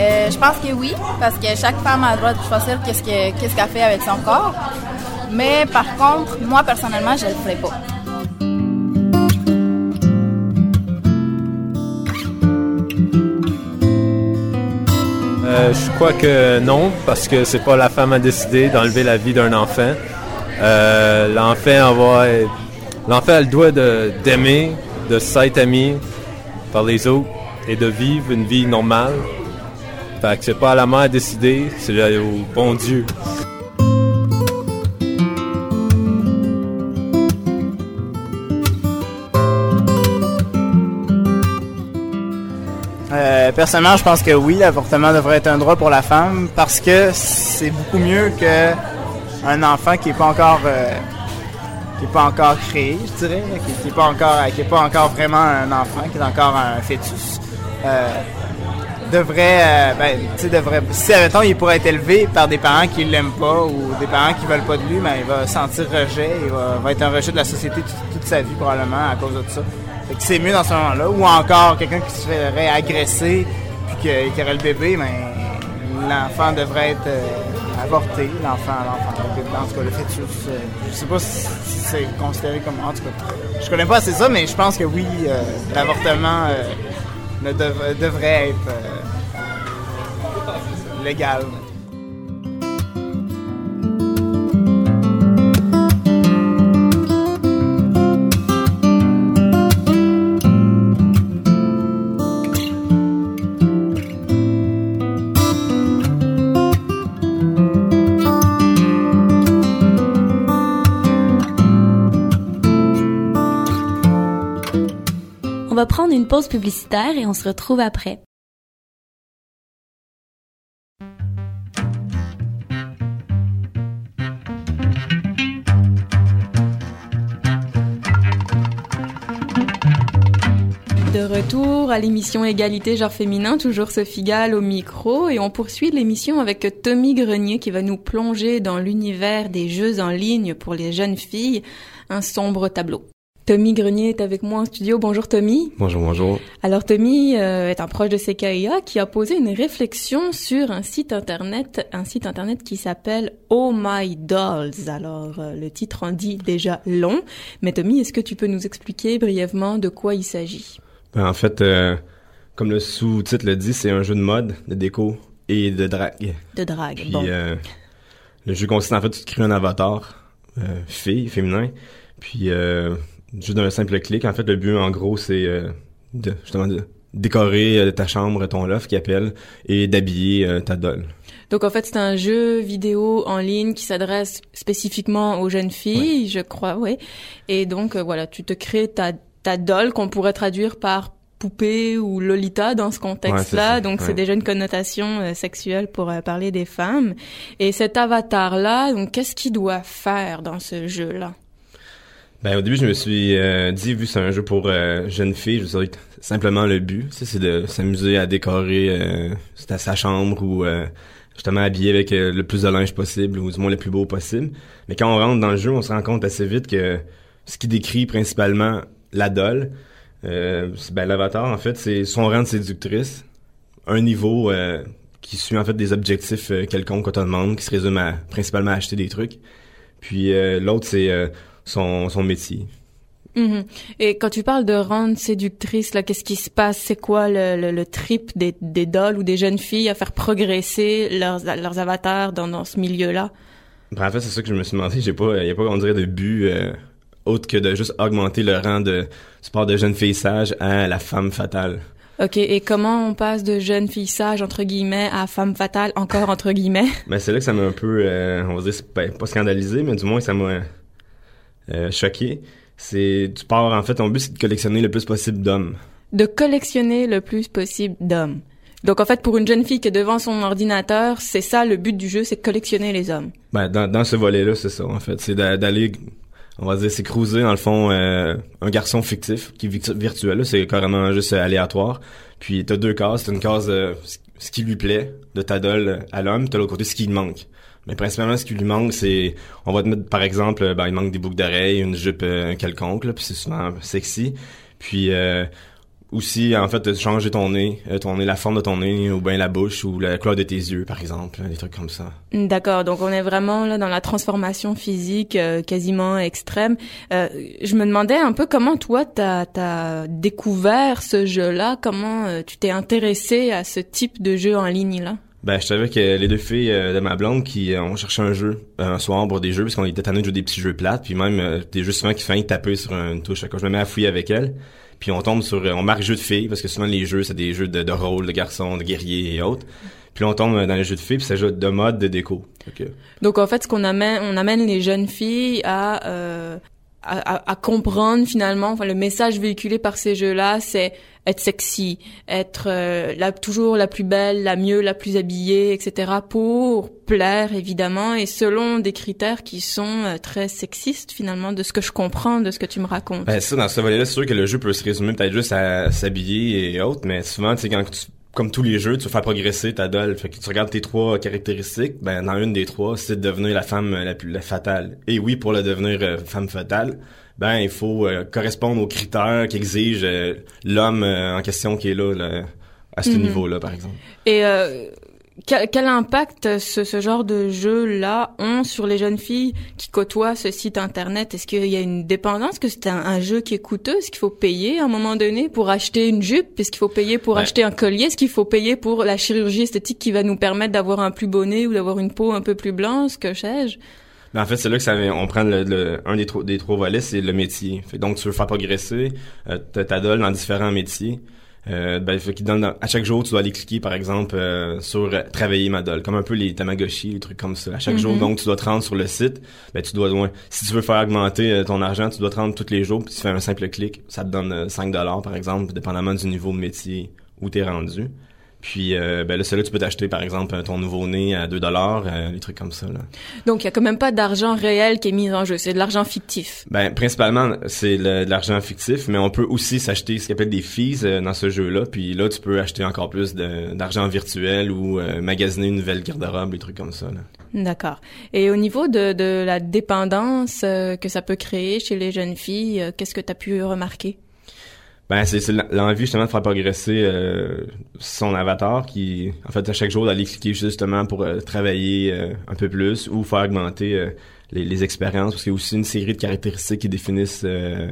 Je pense que oui, parce que chaque femme a le droit de choisir qu'est-ce qu'elle fait avec son corps. Mais par contre, moi personnellement, je le ferai pas. Je crois que non, parce que c'est pas la femme à décider d'enlever la vie d'un enfant. L'enfant a le droit d'aimer, de s'être aimé par les autres et de vivre une vie normale. Fait que c'est pas à la mère à décider, c'est au bon Dieu. Personnellement, je pense que oui, l'avortement devrait être un droit pour la femme parce que c'est beaucoup mieux qu'un enfant qui est pas encore créé, je dirais, qui est pas encore vraiment un enfant, qui est encore un fœtus. Si admettons il pourrait être élevé par des parents qui l'aiment pas ou des parents qui veulent pas de lui, ben il va sentir rejet, il va être un rejet de la société toute sa vie probablement à cause de ça. Fait que c'est mieux dans ce moment-là. Ou encore quelqu'un qui se ferait agresser puis qui aurait le bébé, ben l'enfant devrait être avorté, l'enfant, en tout cas le fœtus. Je sais pas si c'est considéré comme, en tout cas, je connais pas assez ça, mais je pense que oui, l'avortement devrait être légal. On va prendre une pause publicitaire et on se retrouve après. De retour à l'émission Égalité genre féminin, toujours Sophie Gall au micro, et on poursuit l'émission avec Tommy Grenier qui va nous plonger dans l'univers des jeux en ligne pour les jeunes filles, un sombre tableau. Tommy Grenier est avec moi en studio. Bonjour Tommy. Bonjour. Alors Tommy est un proche de CKIA qui a posé une réflexion sur un site internet qui s'appelle Oh My Dolls. Alors le titre en dit déjà long, mais Tommy, est-ce que tu peux nous expliquer brièvement de quoi il s'agit? En fait, comme le sous-titre le dit, c'est un jeu de mode, de déco et de drague. Puis, bon. Le jeu consiste en fait, tu te crées un avatar féminin, puis juste d'un simple clic. En fait, le but, en gros, c'est de décorer ta chambre, ton loft, qui appelle, et d'habiller ta doll. Donc, en fait, c'est un jeu vidéo en ligne qui s'adresse spécifiquement aux jeunes filles, je crois, oui. Et donc, voilà, tu te crées ta doll qu'on pourrait traduire par poupée ou lolita dans ce contexte-là. Donc, c'est déjà une connotation sexuelle pour parler des femmes. Et cet avatar-là, donc, qu'est-ce qu'il doit faire dans ce jeu-là? Au début, je me suis dit, vu que c'est un jeu pour jeunes filles, je me suis dit simplement le but, c'est de s'amuser à décorer sa chambre ou justement habiller avec le plus de linge possible ou du moins le plus beau possible. Mais quand on rentre dans le jeu, on se rend compte assez vite que ce qui décrit principalement la doll, l'avatar, en fait, c'est son rang de séductrice, un niveau qui suit en fait des objectifs quelconques qu'on te demande, qui se résume principalement à acheter des trucs. Puis l'autre, c'est son métier. Mm-hmm. Et quand tu parles de rendre séductrice, là, qu'est-ce qui se passe? C'est quoi le trip des dolls ou des jeunes filles à faire progresser leurs avatars dans ce milieu-là? En fait, c'est ça que je me suis demandé. Il y a pas, on dirait, de but autre que de juste augmenter le rang de sport de jeune fille sage à la femme fatale. OK. Et comment on passe de jeune fille sage, entre guillemets, à femme fatale, encore entre guillemets? C'est là que ça m'a un peu, on va dire, pas scandalisé, mais du moins, ça m'a choqué. Tu pars, en fait, ton but, c'est de collectionner le plus possible d'hommes. De collectionner le plus possible d'hommes. Donc, en fait, pour une jeune fille qui est devant son ordinateur, c'est ça, le but du jeu, c'est de collectionner les hommes. Dans ce volet-là, c'est ça, en fait. C'est d'aller, on va dire, c'est cruiser, dans le fond, un garçon fictif, qui est virtuel, là, c'est carrément juste aléatoire. Puis, t'as deux cases. T'as une case, ce qui lui plaît, de ta doll à l'homme, t'as l'autre côté, ce qui lui manque. Mais principalement, ce qui lui manque, c'est, on va te mettre, par exemple, il manque des boucles d'oreilles, une jupe quelconque, là, puis c'est souvent sexy. Puis, aussi, en fait, de changer ton nez, la forme de ton nez, ou bien la bouche, ou la couleur de tes yeux, par exemple, des trucs comme ça. D'accord, donc on est vraiment là dans la transformation physique quasiment extrême. Je me demandais un peu comment toi t'as découvert ce jeu-là, comment tu t'es intéressé à ce type de jeu en ligne là. Ben, je savais que les deux filles de ma blonde qui ont cherché un jeu un soir pour des jeux, parce qu'on était tannés de jouer des petits jeux plates, puis même des jeux souvent qui font taper sur une touche. Quand je me mets à fouiller avec elle, puis on marque jeux de filles, parce que souvent les jeux, c'est des jeux de rôle, de garçons, de guerriers et autres. Puis là, on tombe dans les jeux de filles, puis c'est jeu de mode, de déco. Okay. Donc en fait, on amène les jeunes filles à comprendre finalement, enfin le message véhiculé par ces jeux-là, c'est être sexy, être toujours la plus belle, la mieux, la plus habillée, etc. pour plaire évidemment et selon des critères qui sont très sexistes finalement de ce que je comprends de ce que tu me racontes. Ben ça, dans ce volet-là, c'est sûr que le jeu peut se résumer peut-être juste à s'habiller et autres, mais souvent tu sais quand comme tous les jeux, tu vas faire progresser ta doll. Fait que tu regardes tes 3 caractéristiques, ben dans une des 3, c'est de devenir la femme la fatale. Et oui, pour le devenir femme fatale, ben il faut correspondre aux critères qu'exige l'homme en question qui est là à ce niveau-là, par exemple. Et quel impact ce genre de jeux-là ont sur les jeunes filles qui côtoient ce site internet? Est-ce qu'il y a une dépendance? Est-ce que c'est un jeu qui est coûteux? Est-ce qu'il faut payer à un moment donné pour acheter une jupe? Est-ce qu'il faut payer pour acheter un collier? Est-ce qu'il faut payer pour la chirurgie esthétique qui va nous permettre d'avoir un plus beau nez ou d'avoir une peau un peu plus blanche? Que sais-je? Ben en fait, c'est là que on prend un des 3 volets, c'est le métier. Fait donc tu veux faire progresser ta doll dans différents métiers. Fait qu'il donne à chaque jour tu dois aller cliquer par exemple sur travailler ma doll, comme un peu les Tamagotchi, les trucs comme ça. À chaque jour donc tu dois te rendre sur le site, ben tu dois si tu veux faire augmenter ton argent, tu dois te rendre tous les jours, puis tu fais un simple clic, ça te donne $5 par exemple, dépendamment du niveau de métier où t'es rendu. Puis là c'est là que tu peux t'acheter par exemple ton nouveau-né à $2, des trucs comme ça là. Donc il y a quand même pas d'argent réel qui est mis en jeu, c'est de l'argent fictif. Ben principalement c'est de l'argent fictif, mais on peut aussi s'acheter ce qu'on appelle des fees dans ce jeu-là, puis là tu peux acheter encore plus d'argent virtuel ou magasiner une nouvelle garde-robe, des trucs comme ça là. D'accord. Et au niveau de la dépendance que ça peut créer chez les jeunes filles, qu'est-ce que tu as pu remarquer? Ben c'est l'envie justement de faire progresser son avatar qui en fait à chaque jour d'aller cliquer justement pour travailler un peu plus ou faire augmenter les expériences, parce qu'il y a aussi une série de caractéristiques qui définissent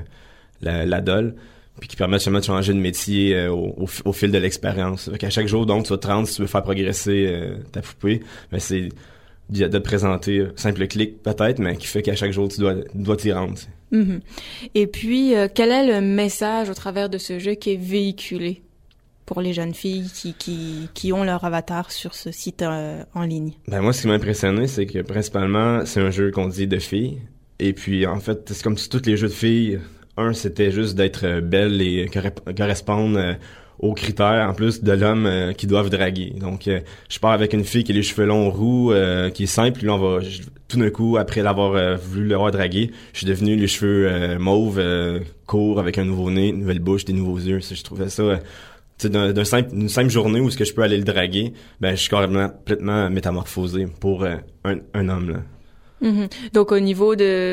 la doll puis qui permettent justement de changer de métier au fil de l'expérience. Fait qu'à chaque jour donc tu vas te rendre, si tu veux faire progresser ta poupée, ben c'est de te présenter simple clic peut-être, mais qui fait qu'à chaque jour tu dois t'y rendre. Mm-hmm. Et puis, quel est le message au travers de ce jeu qui est véhiculé pour les jeunes filles qui ont leur avatar sur ce site en ligne? Ben moi, ce qui m'a impressionné, c'est que principalement, c'est un jeu qu'on dit de filles. Et puis, en fait, c'est comme si tous les jeux de filles, c'était juste d'être belle et correspondre aux critères, en plus, de l'homme qui doivent draguer. Donc, je pars avec une fille qui a les cheveux longs roux, qui est simple, puis là, tout d'un coup, après l'avoir voulu l'avoir dragué, je suis devenu les cheveux mauves, courts, avec un nouveau nez, une nouvelle bouche, des nouveaux yeux. Je trouvais ça, d'une simple journée où est-ce que je peux aller le draguer, ben, je suis complètement métamorphosé pour un homme, là. Mm-hmm. Donc, au niveau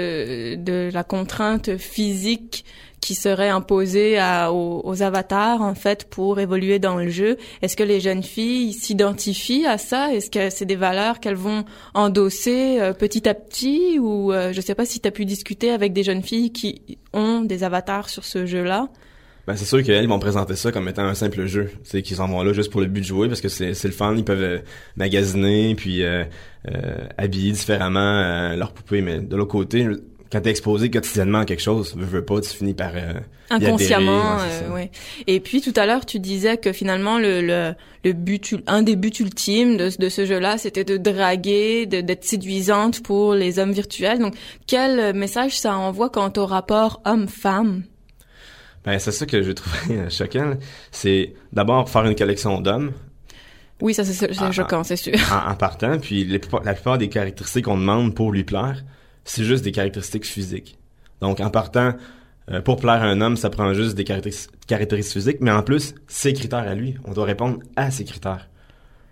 de la contrainte physique qui serait imposée aux avatars, en fait, pour évoluer dans le jeu, est-ce que les jeunes filles s'identifient à ça? Est-ce que c'est des valeurs qu'elles vont endosser petit à petit? Ou je sais pas si tu as pu discuter avec des jeunes filles qui ont des avatars sur ce jeu-là? Ben c'est sûr qu'elles vont présenter ça comme étant un simple jeu, c'est qu'ils s'en vont là juste pour le but de jouer, parce que c'est le fun, ils peuvent magasiner puis habiller différemment leur poupée, mais de l'autre côté, quand t'es exposé quotidiennement à quelque chose, veux pas, tu finis par inconsciemment, ouais. Et puis tout à l'heure, tu disais que finalement le but, un des buts ultimes de ce jeu-là, c'était de draguer, d'être séduisante pour les hommes virtuels. Donc quel message ça envoie quant au rapport homme-femme? Ben c'est ça que je trouvais choquant. C'est d'abord faire une collection d'hommes. Oui, ça c'est choquant, c'est sûr. En partant, puis la plupart des caractéristiques qu'on demande pour lui plaire, c'est juste des caractéristiques physiques. Donc en partant, pour plaire à un homme, ça prend juste des caractéristiques physiques, mais en plus, ses critères à lui. On doit répondre à ses critères.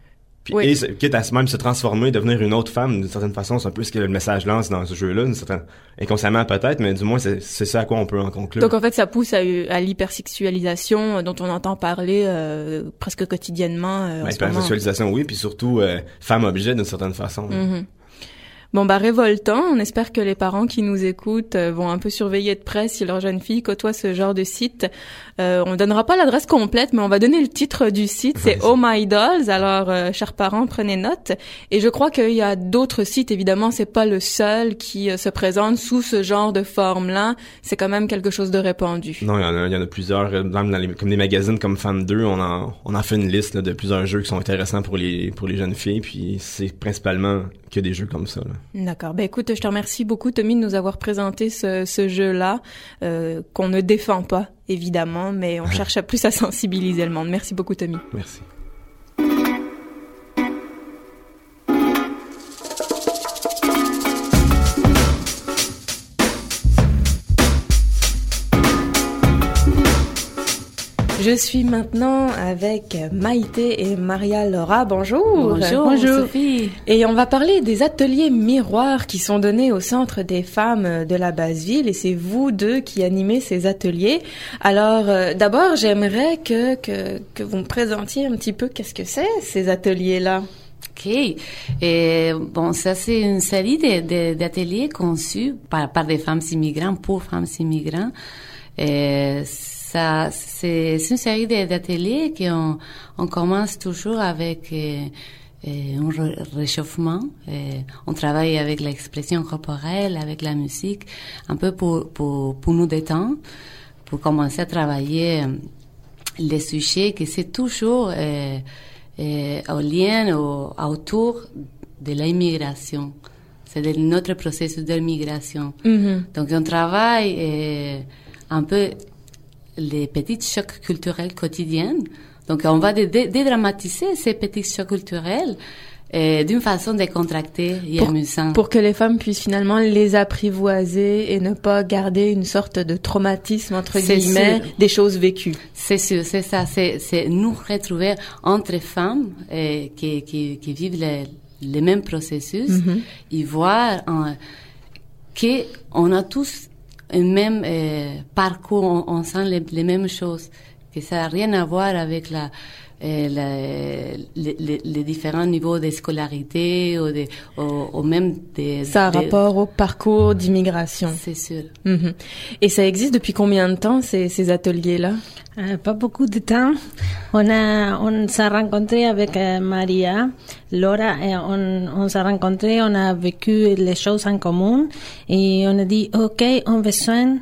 Puis, et quitte à même se transformer, devenir une autre femme, d'une certaine façon, c'est un peu ce que le message lance dans ce jeu-là, inconsciemment peut-être, mais du moins c'est ça à quoi on peut en conclure. Donc en fait, ça pousse à l'hypersexualisation dont on entend parler presque quotidiennement. Hypersexualisation, oui, puis surtout femme-objet d'une certaine façon. Mm-hmm. Bon, révoltant. On espère que les parents qui nous écoutent vont un peu surveiller de près si leur jeune fille côtoie ce genre de site. On donnera pas l'adresse complète, mais on va donner le titre du site. C'est Oh My Dolls. Alors, chers parents, prenez note. Et je crois qu'il y a d'autres sites. Évidemment, c'est pas le seul qui se présente sous ce genre de forme-là. C'est quand même quelque chose de répandu. Non, il y en a plusieurs. Même comme des magazines comme Femme 2, on en fait une liste là, de plusieurs jeux qui sont intéressants pour les jeunes filles. Puis c'est principalement que des jeux comme ça, là. D'accord. Écoute, je te remercie beaucoup, Tommy, de nous avoir présenté ce jeu-là, qu'on ne défend pas, évidemment, mais on cherche plus à sensibiliser le monde. Merci beaucoup, Tommy. Merci. Je suis maintenant avec Maïté et Maria-Laura. Bonjour. Bonjour, Sophie. Et on va parler des ateliers miroirs qui sont donnés au Centre des femmes de la Basse-Ville. Et c'est vous deux qui animez ces ateliers. Alors, d'abord, j'aimerais que vous me présentiez un petit peu qu'est-ce que c'est, ces ateliers-là. OK. Bon, ça, c'est une série d'ateliers conçus par des femmes immigrantes, pour femmes immigrantes. Ça, c'est une série d'ateliers qu'on commence toujours avec un réchauffement. On travaille avec l'expression corporelle, avec la musique, un peu pour nous détendre, pour commencer à travailler les sujets que c'est toujours au lien autour de l'immigration. C'est de notre processus d'immigration. Mm-hmm. Donc, on travaille un peu les petits chocs culturels quotidiens. Donc, on va dédramatiser ces petits chocs culturels d'une façon décontractée et amusante. Pour que les femmes puissent finalement les apprivoiser et ne pas garder une sorte de traumatisme, entre guillemets, des choses vécues. C'est sûr, c'est ça. C'est nous retrouver entre femmes qui vivent les mêmes processus et voir qu'on a tous un même parcours, on sent les mêmes choses, que ça n'a rien à voir avec les différents niveaux de scolarité ou même ça a rapport au parcours d'immigration. C'est sûr. Mm-hmm. Et ça existe depuis combien de temps, ces ateliers-là? Pas beaucoup de temps. On s'est rencontrés avec Maria, Laura, et on s'est rencontrés, on a vécu les choses en commun et on a dit, OK, on a besoin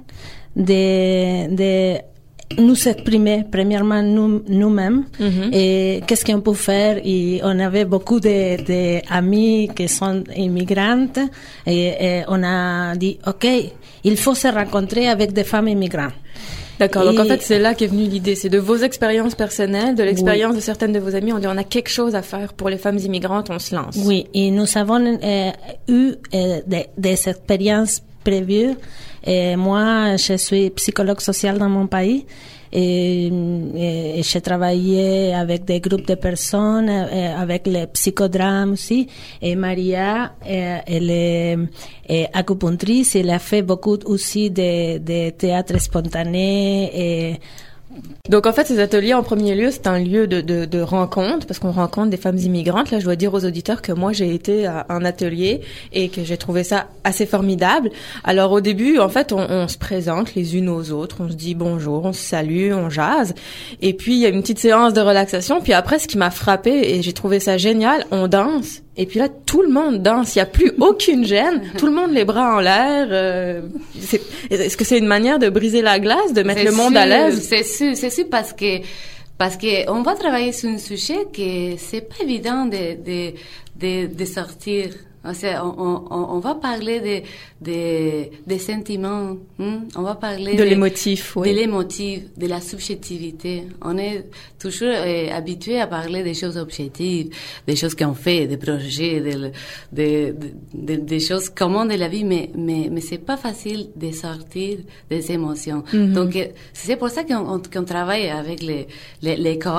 de nous exprimer premièrement nous-mêmes et qu'est-ce qu'on peut faire. Et on avait beaucoup d'amis qui sont immigrantes et on a dit, OK, il faut se rencontrer avec des femmes immigrantes. D'accord. Donc, en fait, c'est là qu'est venue l'idée. C'est de vos expériences personnelles, de l'expérience de certaines de vos amies. On dit, on a quelque chose à faire pour les femmes immigrantes, on se lance. Oui. Et nous avons eu des expériences prévues. Et moi, je suis psychologue sociale dans mon pays. Et j'ai travaillé avec des groupes de personnes, avec les psychodrames aussi. Et Maria, elle est acupunctrice, elle a fait beaucoup aussi de théâtre spontané et donc, en fait, ces ateliers, en premier lieu, c'est un lieu de rencontre, parce qu'on rencontre des femmes immigrantes. Là, je dois dire aux auditeurs que moi, j'ai été à un atelier et que j'ai trouvé ça assez formidable. Alors, au début, en fait, on se présente les unes aux autres, on se dit bonjour, on se salue, on jase. Et puis, il y a une petite séance de relaxation. Puis après, ce qui m'a frappée, et j'ai trouvé ça génial, on danse. Et puis là, tout le monde danse. Il n'y a plus aucune gêne. Tout le monde les bras en l'air. Est-ce que c'est une manière de briser la glace, de mettre le monde à l'aise? C'est sûr parce que on va travailler sur un sujet que c'est pas évident de sortir. On va parler des sentiments, on va parler de l'émotif, oui. De l'émotif, de la subjectivité. On est toujours habitué à parler des choses objectives, des choses qu'on fait, des projets, des choses communes de la vie, mais c'est pas facile de sortir des émotions. Donc c'est pour ça qu'on travaille avec les coop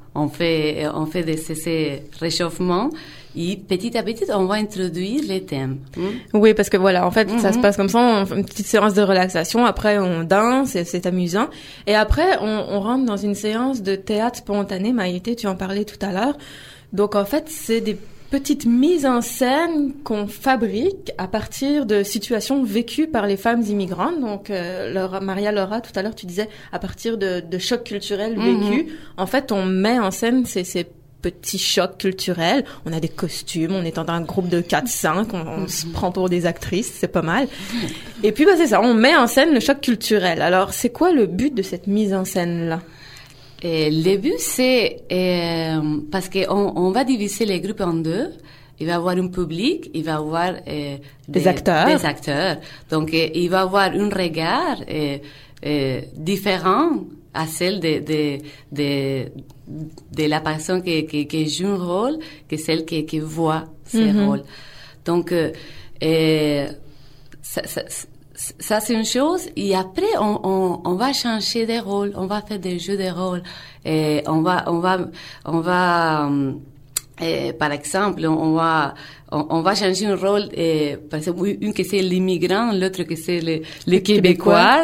on fait de ces réchauffements. Et petit à petit, on va introduire les thèmes. Oui, parce que voilà, en fait, ça se passe comme ça, on fait une petite séance de relaxation, après on danse, c'est amusant. Et après, on rentre dans une séance de théâtre spontané. Maïté, tu en parlais tout à l'heure. Donc, en fait, c'est des petites mises en scène qu'on fabrique à partir de situations vécues par les femmes immigrantes. Donc, Maria Laura, tout à l'heure, tu disais, à partir de chocs culturels vécus, en fait, on met en scène ces petits chocs culturels. On a des costumes, on est dans un groupe de 4-5, on se prend pour des actrices, c'est pas mal. Et puis, c'est ça, on met en scène le choc culturel. Alors, c'est quoi le but de cette mise en scène-là? Le but, c'est parce qu'on va diviser les groupes en deux. Il va y avoir un public, il va y avoir des acteurs. Donc, il va y avoir un regard différent à celle de la personne qui joue un rôle que celle qui voit ce rôle. Donc, ça c'est une chose. Et après, on va changer de rôle, on va faire des jeux de rôle. On va par exemple, on va changer un rôle, par exemple, une que c'est l'immigrant, l'autre que c'est le Québécois.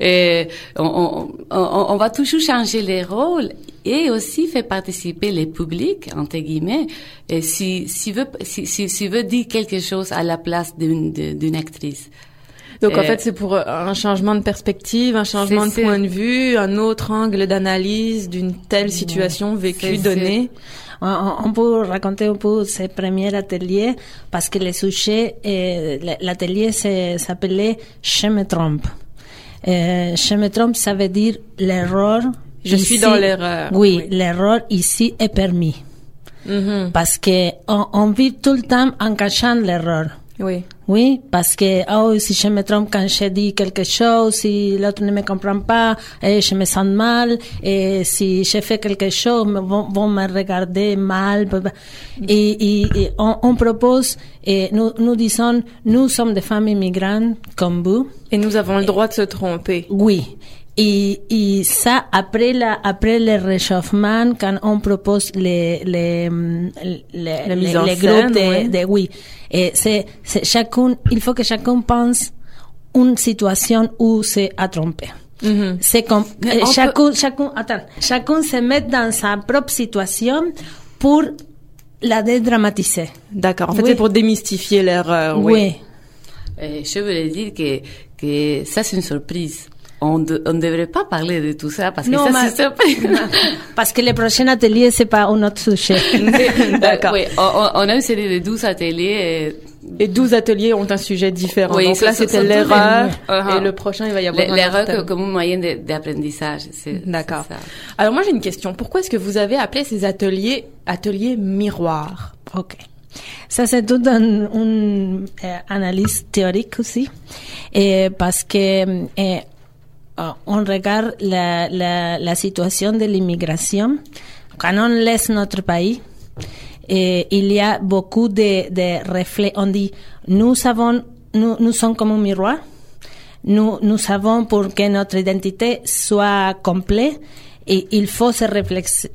On va toujours changer les rôles et aussi faire participer le public, entre guillemets, s'il veut dire quelque chose à la place d'une actrice. Donc, en fait, c'est pour un changement de perspective, un changement de point de vue, un autre angle d'analyse d'une telle situation vécue, donnée. On peut raconter un peu ce premier atelier parce que le sujet, l'atelier s'appelait « Je me trompe ». Je me trompe, ça veut dire l'erreur. Je suis dans l'erreur. Oui, l'erreur ici est permis. Parce que on vit tout le temps en cachant l'erreur. Oui, parce que si je me trompe quand je dis quelque chose, si l'autre ne me comprend pas, je me sens mal, et si je fais quelque chose, vont me regarder mal. Et on propose, nous disons, nous sommes des femmes immigrantes comme vous. Et nous avons le droit de se tromper. Oui. Et ça, après le réchauffement, quand on propose les groupes oui. Et c'est chacun, il faut que chacun pense une situation où c'est à tromper. C'est comme, chacun se met dans sa propre situation pour la dédramatiser. D'accord. En fait, c'est pour démystifier l'erreur. Oui. Je voulais dire que ça, c'est une surprise. On ne devrait pas parler de tout ça parce que c'est parce que le prochain atelier, c'est pas un autre sujet. D'accord. Oui, on a une série de 12 ateliers. Et 12 ateliers ont un sujet différent. Oui, donc là, c'était l'erreur. Et le prochain, il va y avoir l'erreur comme un moyen d'apprentissage. D'accord. Alors moi, j'ai une question. Pourquoi est-ce que vous avez appelé ces ateliers miroirs? OK. Ça, c'est toute une analyse théorique aussi. Et parce que on regarde la situation de l'immigration. Quand on laisse notre pays, il y a beaucoup de reflets. On dit, nous sommes comme un miroir. Nous savons pour que notre identité soit complète. Et il faut se réfléchir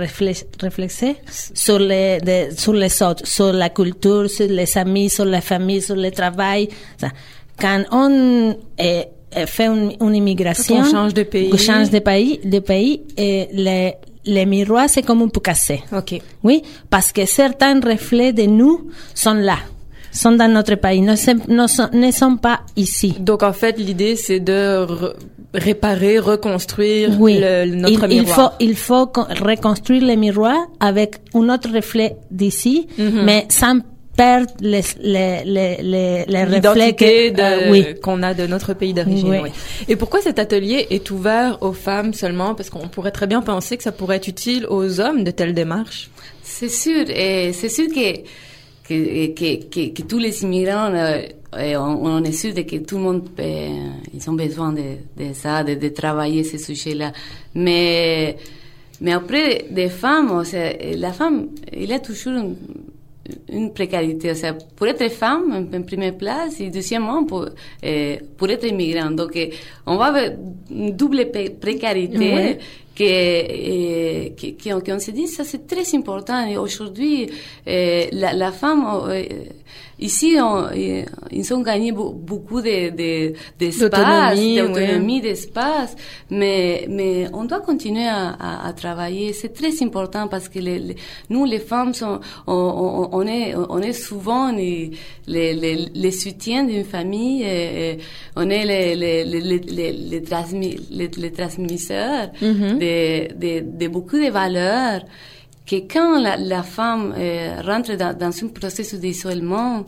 sur les autres, sur la culture, sur les amis, sur la famille, sur le travail. Quand on fait une immigration, on change de pays, et les miroirs, c'est comme un peu cassé. OK. Oui, parce que certains reflets de nous sont là, sont dans notre pays, ne sont pas ici. Donc, en fait, l'idée, c'est de réparer, reconstruire notre miroir. Il faut reconstruire le miroir avec un autre reflet d'ici, mais sans perdre les reflets qu'on a de notre pays d'origine. Oui. Et pourquoi cet atelier est ouvert aux femmes seulement? Parce qu'on pourrait très bien penser que ça pourrait être utile aux hommes de telles démarches. C'est sûr. Et c'est sûr que tous les immigrants, on est sûr de que tout le monde, ils ont besoin de ça, de travailler ces sujets-là. Mais après, des femmes, la femme, il y a toujours une précarité, pour être femme en première place et deuxièmement pour être immigrant. Donc on va avoir une double précarité qu'on se dit ça c'est très important. Et aujourd'hui, la femme ici, ils ont gagné beaucoup d'espace, d'autonomie, d'espace, mais on doit continuer à travailler. C'est très important parce que nous, les femmes, on est souvent les soutiens d'une famille, on est les transmisseurs de beaucoup de valeurs. Que quand la femme rentre dans un processus d'isolement,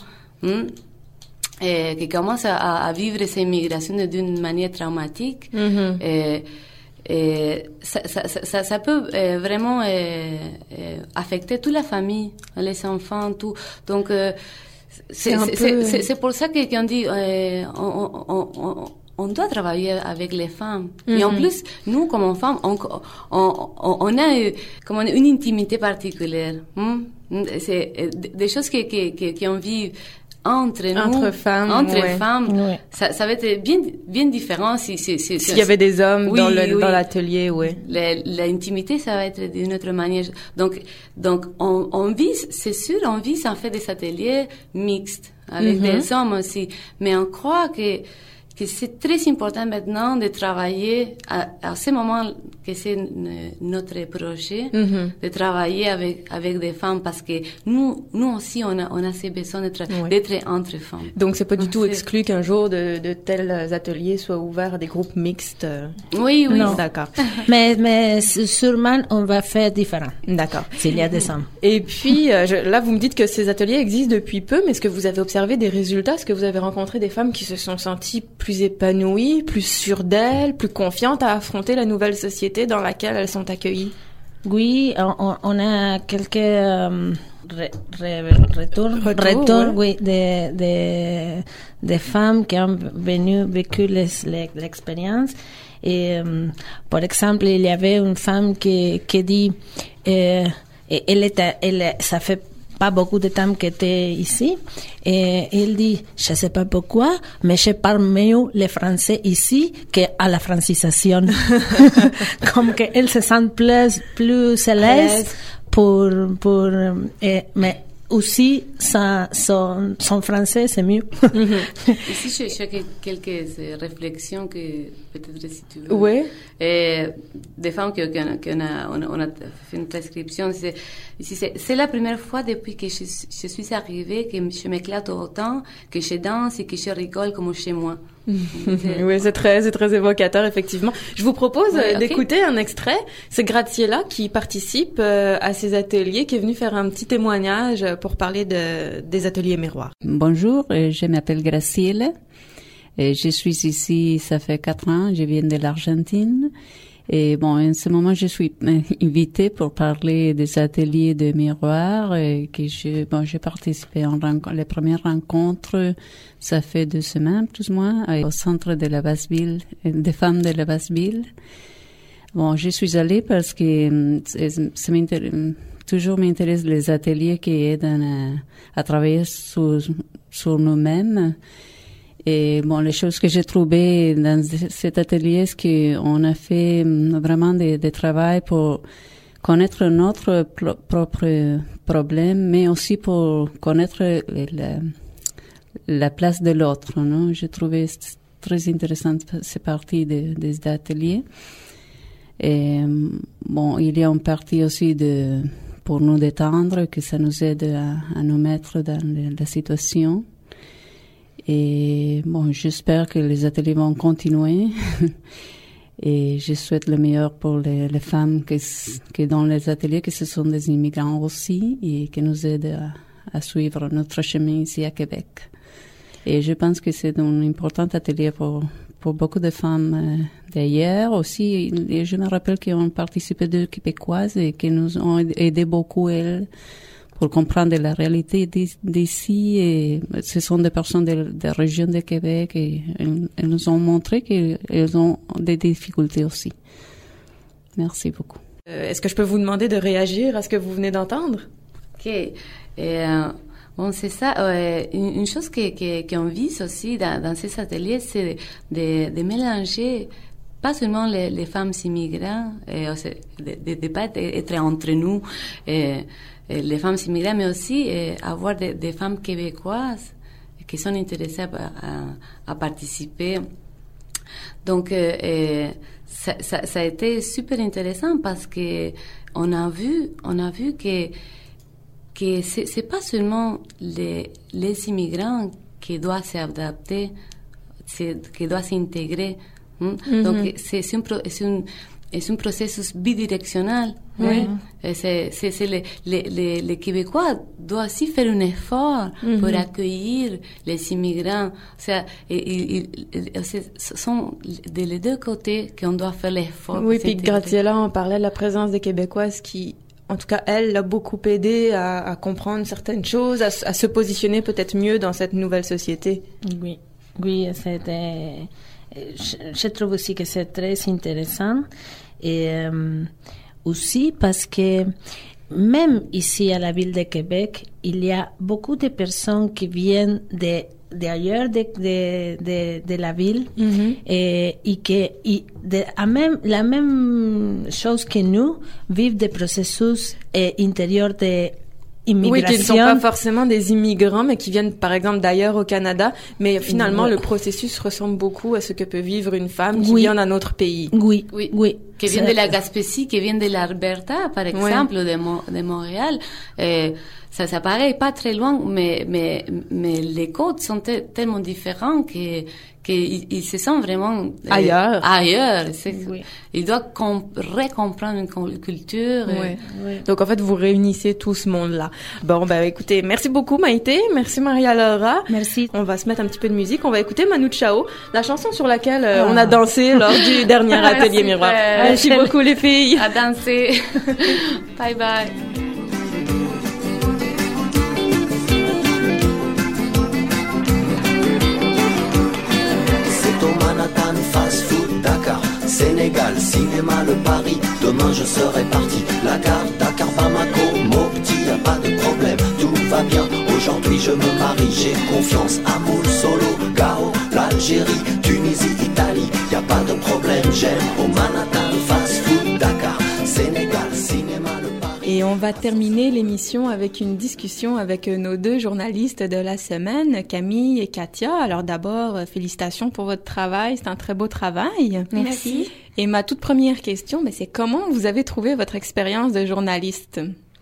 qui commence à vivre ces migrations d'une manière traumatique, ça peut vraiment affecter toute la famille, les enfants, tout. Donc, c'est pour ça qu'on dit, on doit travailler avec les femmes. Et en plus, nous, comme femmes, on a une intimité particulière. C'est des choses qu'on vit entre femmes. Ouais. Ça va être bien différent s'il y avait des hommes dans l'atelier, L'intimité, ça va être d'une autre manière. Donc, on vit, c'est sûr, on vit en fait des ateliers mixtes avec des hommes aussi. Mais on croit que c'est très important maintenant de travailler à ce moment que c'est notre projet, de travailler avec des femmes parce que nous aussi on a ces besoins d'être entre femmes. Donc c'est pas du tout exclu qu'un jour de tels ateliers soient ouverts à des groupes mixtes. Oui. Non. D'accord. mais sûrement on va faire différent. D'accord. S'il y a des hommes. Et puis là vous me dites que ces ateliers existent depuis peu, mais est-ce que vous avez observé des résultats? Est-ce que vous avez rencontré des femmes qui se sont senties plus épanouies, plus sûres d'elles, plus confiantes à affronter la nouvelle société dans laquelle elles sont accueillies? Oui, on a quelques retours, oui, des femmes qui ont vécu l'expérience. Et par exemple, il y avait une femme qui dit, ça fait pas beaucoup de temps qu'elle était ici, et il dit, je sais pas pourquoi, mais je parle mieux le français ici qu'à la francisation. Comme qu'elle se sent plus à l'aise mais aussi son français c'est mieux. Ici j'ai quelques réflexions que peut-être si tu veux. Oui. Des femmes on a fait une prescription. C'est la première fois depuis que je suis arrivée que je m'éclate autant, que je danse et que je rigole comme chez moi. Oui, c'est très évocateur, effectivement. Je vous propose d'écouter un extrait. C'est Graciela qui participe à ces ateliers, qui est venue faire un petit témoignage pour parler des ateliers miroirs. Bonjour, je m'appelle Graciela. Je suis ici, ça fait 4 ans, je viens de l'Argentine. Et bon, en ce moment, je suis invitée pour parler des ateliers de miroirs j'ai participé les premières rencontres, ça fait 2 semaines plus ou moins, au centre de la Basse-Ville, des femmes de la Basse-Ville. Bon, je suis allée parce que toujours m'intéressent les ateliers qui aident à travailler sur nous-mêmes. Et bon, les choses que j'ai trouvées dans cet atelier, c'est qu'on a fait vraiment des travail pour connaître notre propre problème, mais aussi pour connaître la place de l'autre, non? J'ai trouvé très intéressant ces parties des ateliers. Et bon, il y a une partie aussi pour nous détendre, que ça nous aide à nous mettre dans la situation. Et bon, j'espère que les ateliers vont continuer. Et je souhaite le meilleur pour les femmes qui dans les ateliers, que ce sont des immigrants aussi, et qui nous aident à suivre notre chemin ici à Québec. Et je pense que c'est un important atelier pour beaucoup de femmes d'ailleurs aussi. Et je me rappelle qu'on participé 2 Québécoises et qui nous ont aidé beaucoup, elles, pour comprendre la réalité d'ici. Et ce sont des personnes de la région de Québec et elles nous ont montré qu'elles ont des difficultés aussi. Merci beaucoup. Est-ce que je peux vous demander de réagir à ce que vous venez d'entendre? OK. Bon, c'est ça. Une chose qu'on vise aussi dans ces ateliers, c'est de mélanger pas seulement les femmes immigrants, des débats être entre nous, les femmes immigrants, mais aussi avoir des femmes québécoises qui sont intéressées à participer. Donc, ça a été super intéressant parce que on a vu que c'est pas seulement les immigrants qui doivent s'adapter, qui doivent s'intégrer. Mm-hmm. Donc c'est un processus bidirectionnel. Oui. C'est les Québécois doivent aussi faire un effort pour accueillir les immigrants. Ce sont les deux côtés qu'on doit faire l'effort. Oui, puis Graziella en parlait de la présence des Québécoises qui, en tout cas, elle l'a beaucoup aidé à comprendre certaines choses, à se positionner peut-être mieux dans cette nouvelle société. Oui, c'était... Je trouve aussi que c'est très intéressant et aussi parce que même ici à la ville de Québec, il y a beaucoup de personnes qui viennent d'ailleurs de la ville et la même chose que nous vivent des processus intérieurs de immigration. Oui, qui ne sont pas forcément des immigrants, mais qui viennent, par exemple, d'ailleurs au Canada. Mais finalement, le processus ressemble beaucoup à ce que peut vivre une femme qui vient d'un autre pays. Oui. Qui vient de la Gaspésie, qui vient de l'Alberta, par exemple, de Montréal. Ça paraît pas très loin, mais les côtes sont tellement différents qu'ils se sentent vraiment ailleurs. Ils doivent recomprendre une culture. Donc en fait, vous réunissez tout ce monde-là. Bon, écoutez, merci beaucoup Maïté, merci Maria-Laura. Merci. On va se mettre un petit peu de musique. On va écouter Manu Chao, la chanson sur laquelle on a dansé lors du dernier atelier miroir. Merci beaucoup les filles. À danser. Bye bye. Manhattan, fast food, Dakar, Sénégal, cinéma, le Paris. Demain je serai parti. La gare, Dakar, Bamako, Mopti, y a pas de problème, tout va bien. Aujourd'hui je me marie, j'ai confiance. Amoul, Solo, Gao, l'Algérie, Tunisie, Italie, y a pas de problème. J'aime au Manhattan, fast food, Dakar, Sénégal, cinéma, le Paris. Et on va terminer l'émission avec une discussion avec nos deux journalistes de la semaine, Camille et Katia. Alors d'abord, félicitations pour votre travail, c'est un très beau travail. Merci. Et ma toute première question, c'est comment vous avez trouvé votre expérience de journaliste?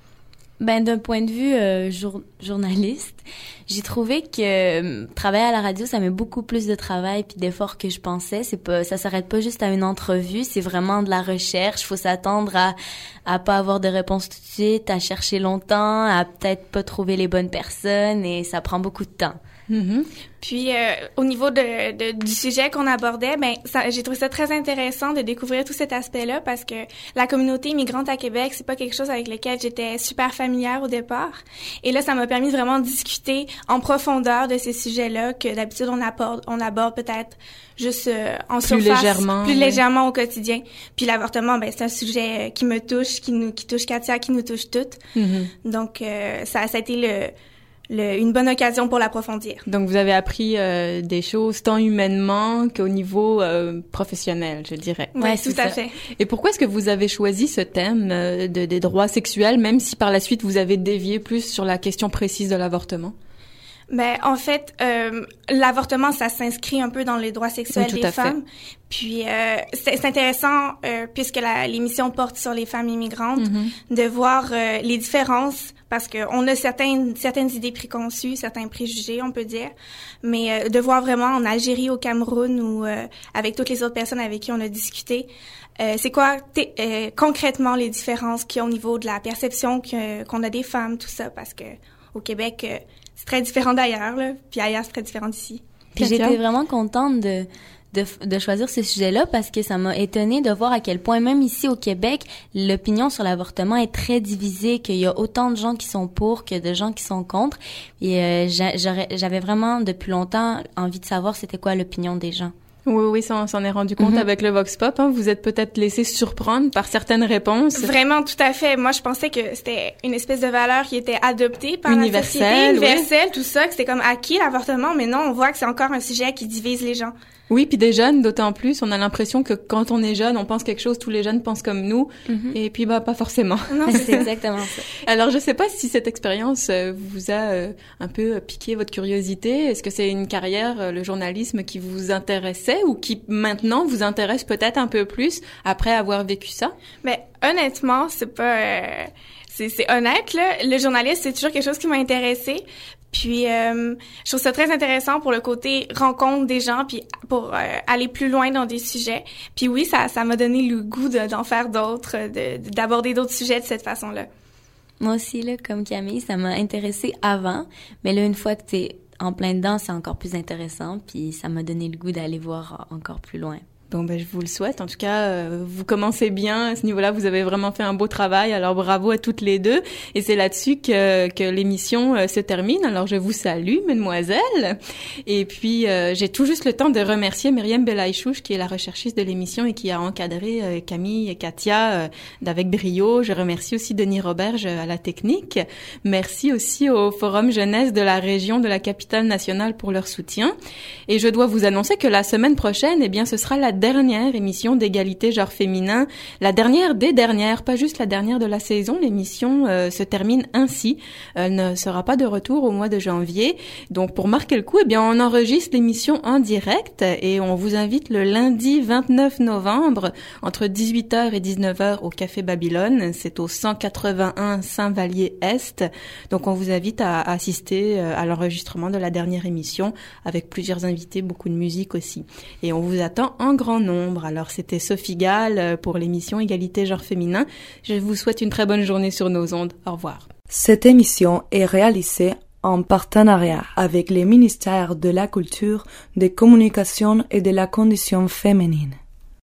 D'un point de vue journaliste, j'ai trouvé que travailler à la radio, ça met beaucoup plus de travail puis d'efforts que je pensais. Ça s'arrête pas juste à une entrevue, c'est vraiment de la recherche. Faut s'attendre à pas avoir de réponse tout de suite, à chercher longtemps, à peut-être pas trouver les bonnes personnes et ça prend beaucoup de temps. Mm-hmm. Puis au niveau du sujet qu'on abordait, j'ai trouvé ça très intéressant de découvrir tout cet aspect-là parce que la communauté immigrante à Québec, c'est pas quelque chose avec lequel j'étais super familière au départ. Et là, ça m'a permis de vraiment discuter en profondeur de ces sujets-là que d'habitude on aborde peut-être juste en surface, plus légèrement au quotidien. Puis l'avortement, c'est un sujet qui me touche, qui touche Katia, qui nous touche toutes. Mm-hmm. Donc ça a été une bonne occasion pour l'approfondir. Donc, vous avez appris des choses tant humainement qu'au niveau professionnel, je dirais. Oui, tout à fait. Et pourquoi est-ce que vous avez choisi ce thème des droits sexuels, même si par la suite vous avez dévié plus sur la question précise de l'avortement? En fait, l'avortement, ça s'inscrit un peu dans les droits sexuels des femmes. Puis, c'est intéressant, puisque l'émission porte sur les femmes immigrantes, de voir les différences, parce qu'on a certaines idées préconçues, certains préjugés, on peut dire, mais de voir vraiment en Algérie, au Cameroun ou avec toutes les autres personnes avec qui on a discuté, c'est quoi concrètement les différences qu'il y a au niveau de la perception qu'on a des femmes, tout ça, parce que au Québec, c'est très différent d'ailleurs, là, puis ailleurs, c'est très différent d'ici. Puis j'étais vraiment contente de choisir ce sujet-là parce que ça m'a étonnée de voir à quel point, même ici au Québec, l'opinion sur l'avortement est très divisée, qu'il y a autant de gens qui sont pour que de gens qui sont contre. Et j'avais vraiment, depuis longtemps, envie de savoir c'était quoi l'opinion des gens. Oui, ça, on s'en est rendu compte avec le Vox Pop. Vous êtes peut-être laissé surprendre par certaines réponses. Vraiment, tout à fait. Moi, je pensais que c'était une espèce de valeur qui était adoptée par la société, universelle, tout ça, que c'était comme acquis l'avortement, mais non, on voit que c'est encore un sujet qui divise les gens. Oui, puis des jeunes, d'autant plus, on a l'impression que quand on est jeune, on pense quelque chose, tous les jeunes pensent comme nous, et puis pas forcément. Non, c'est exactement ça. Alors, je sais pas si cette expérience vous a un peu piqué votre curiosité. Est-ce que c'est une carrière, le journalisme, qui vous intéressait ou qui maintenant vous intéresse peut-être un peu plus après avoir vécu ça? Mais honnêtement, c'est pas... c'est honnête, là. Le journalisme, c'est toujours quelque chose qui m'a intéressée. Puis, je trouve ça très intéressant pour le côté rencontre des gens, puis pour aller plus loin dans des sujets. Puis oui, ça m'a donné le goût d'en faire d'autres, d'aborder d'autres sujets de cette façon-là. Moi aussi, là, comme Camille, ça m'a intéressée avant, mais là, une fois que t'es en plein dedans, c'est encore plus intéressant, puis ça m'a donné le goût d'aller voir encore plus loin. Bon, je vous le souhaite. En tout cas, vous commencez bien à ce niveau-là. Vous avez vraiment fait un beau travail. Alors, bravo à toutes les deux. Et c'est là-dessus que l'émission se termine. Alors, je vous salue, mesdemoiselles. Et puis, j'ai tout juste le temps de remercier Myriam Belaïchouche, qui est la recherchiste de l'émission et qui a encadré Camille et Katia avec brio. Je remercie aussi Denis Roberge à la technique. Merci aussi au Forum Jeunesse de la région de la capitale nationale pour leur soutien. Et je dois vous annoncer que la semaine prochaine, ce sera la dernière émission d'égalité genre féminin, la dernière des dernières, pas juste la dernière de la saison. L'émission se termine ainsi. Elle ne sera pas de retour au mois de janvier. Donc pour marquer le coup, on enregistre l'émission en direct et on vous invite le lundi 29 novembre entre 18h et 19h au Café Babylone. C'est au 181 Saint-Vallier-Est. Donc on vous invite à assister à l'enregistrement de la dernière émission avec plusieurs invités, beaucoup de musique aussi. Et on vous attend en grand nombre. Alors, c'était Sophie Gall pour l'émission Égalité genre féminin. Je vous souhaite une très bonne journée sur nos ondes. Au revoir. Cette émission est réalisée en partenariat avec les ministères de la Culture, des Communications et de la Condition féminine.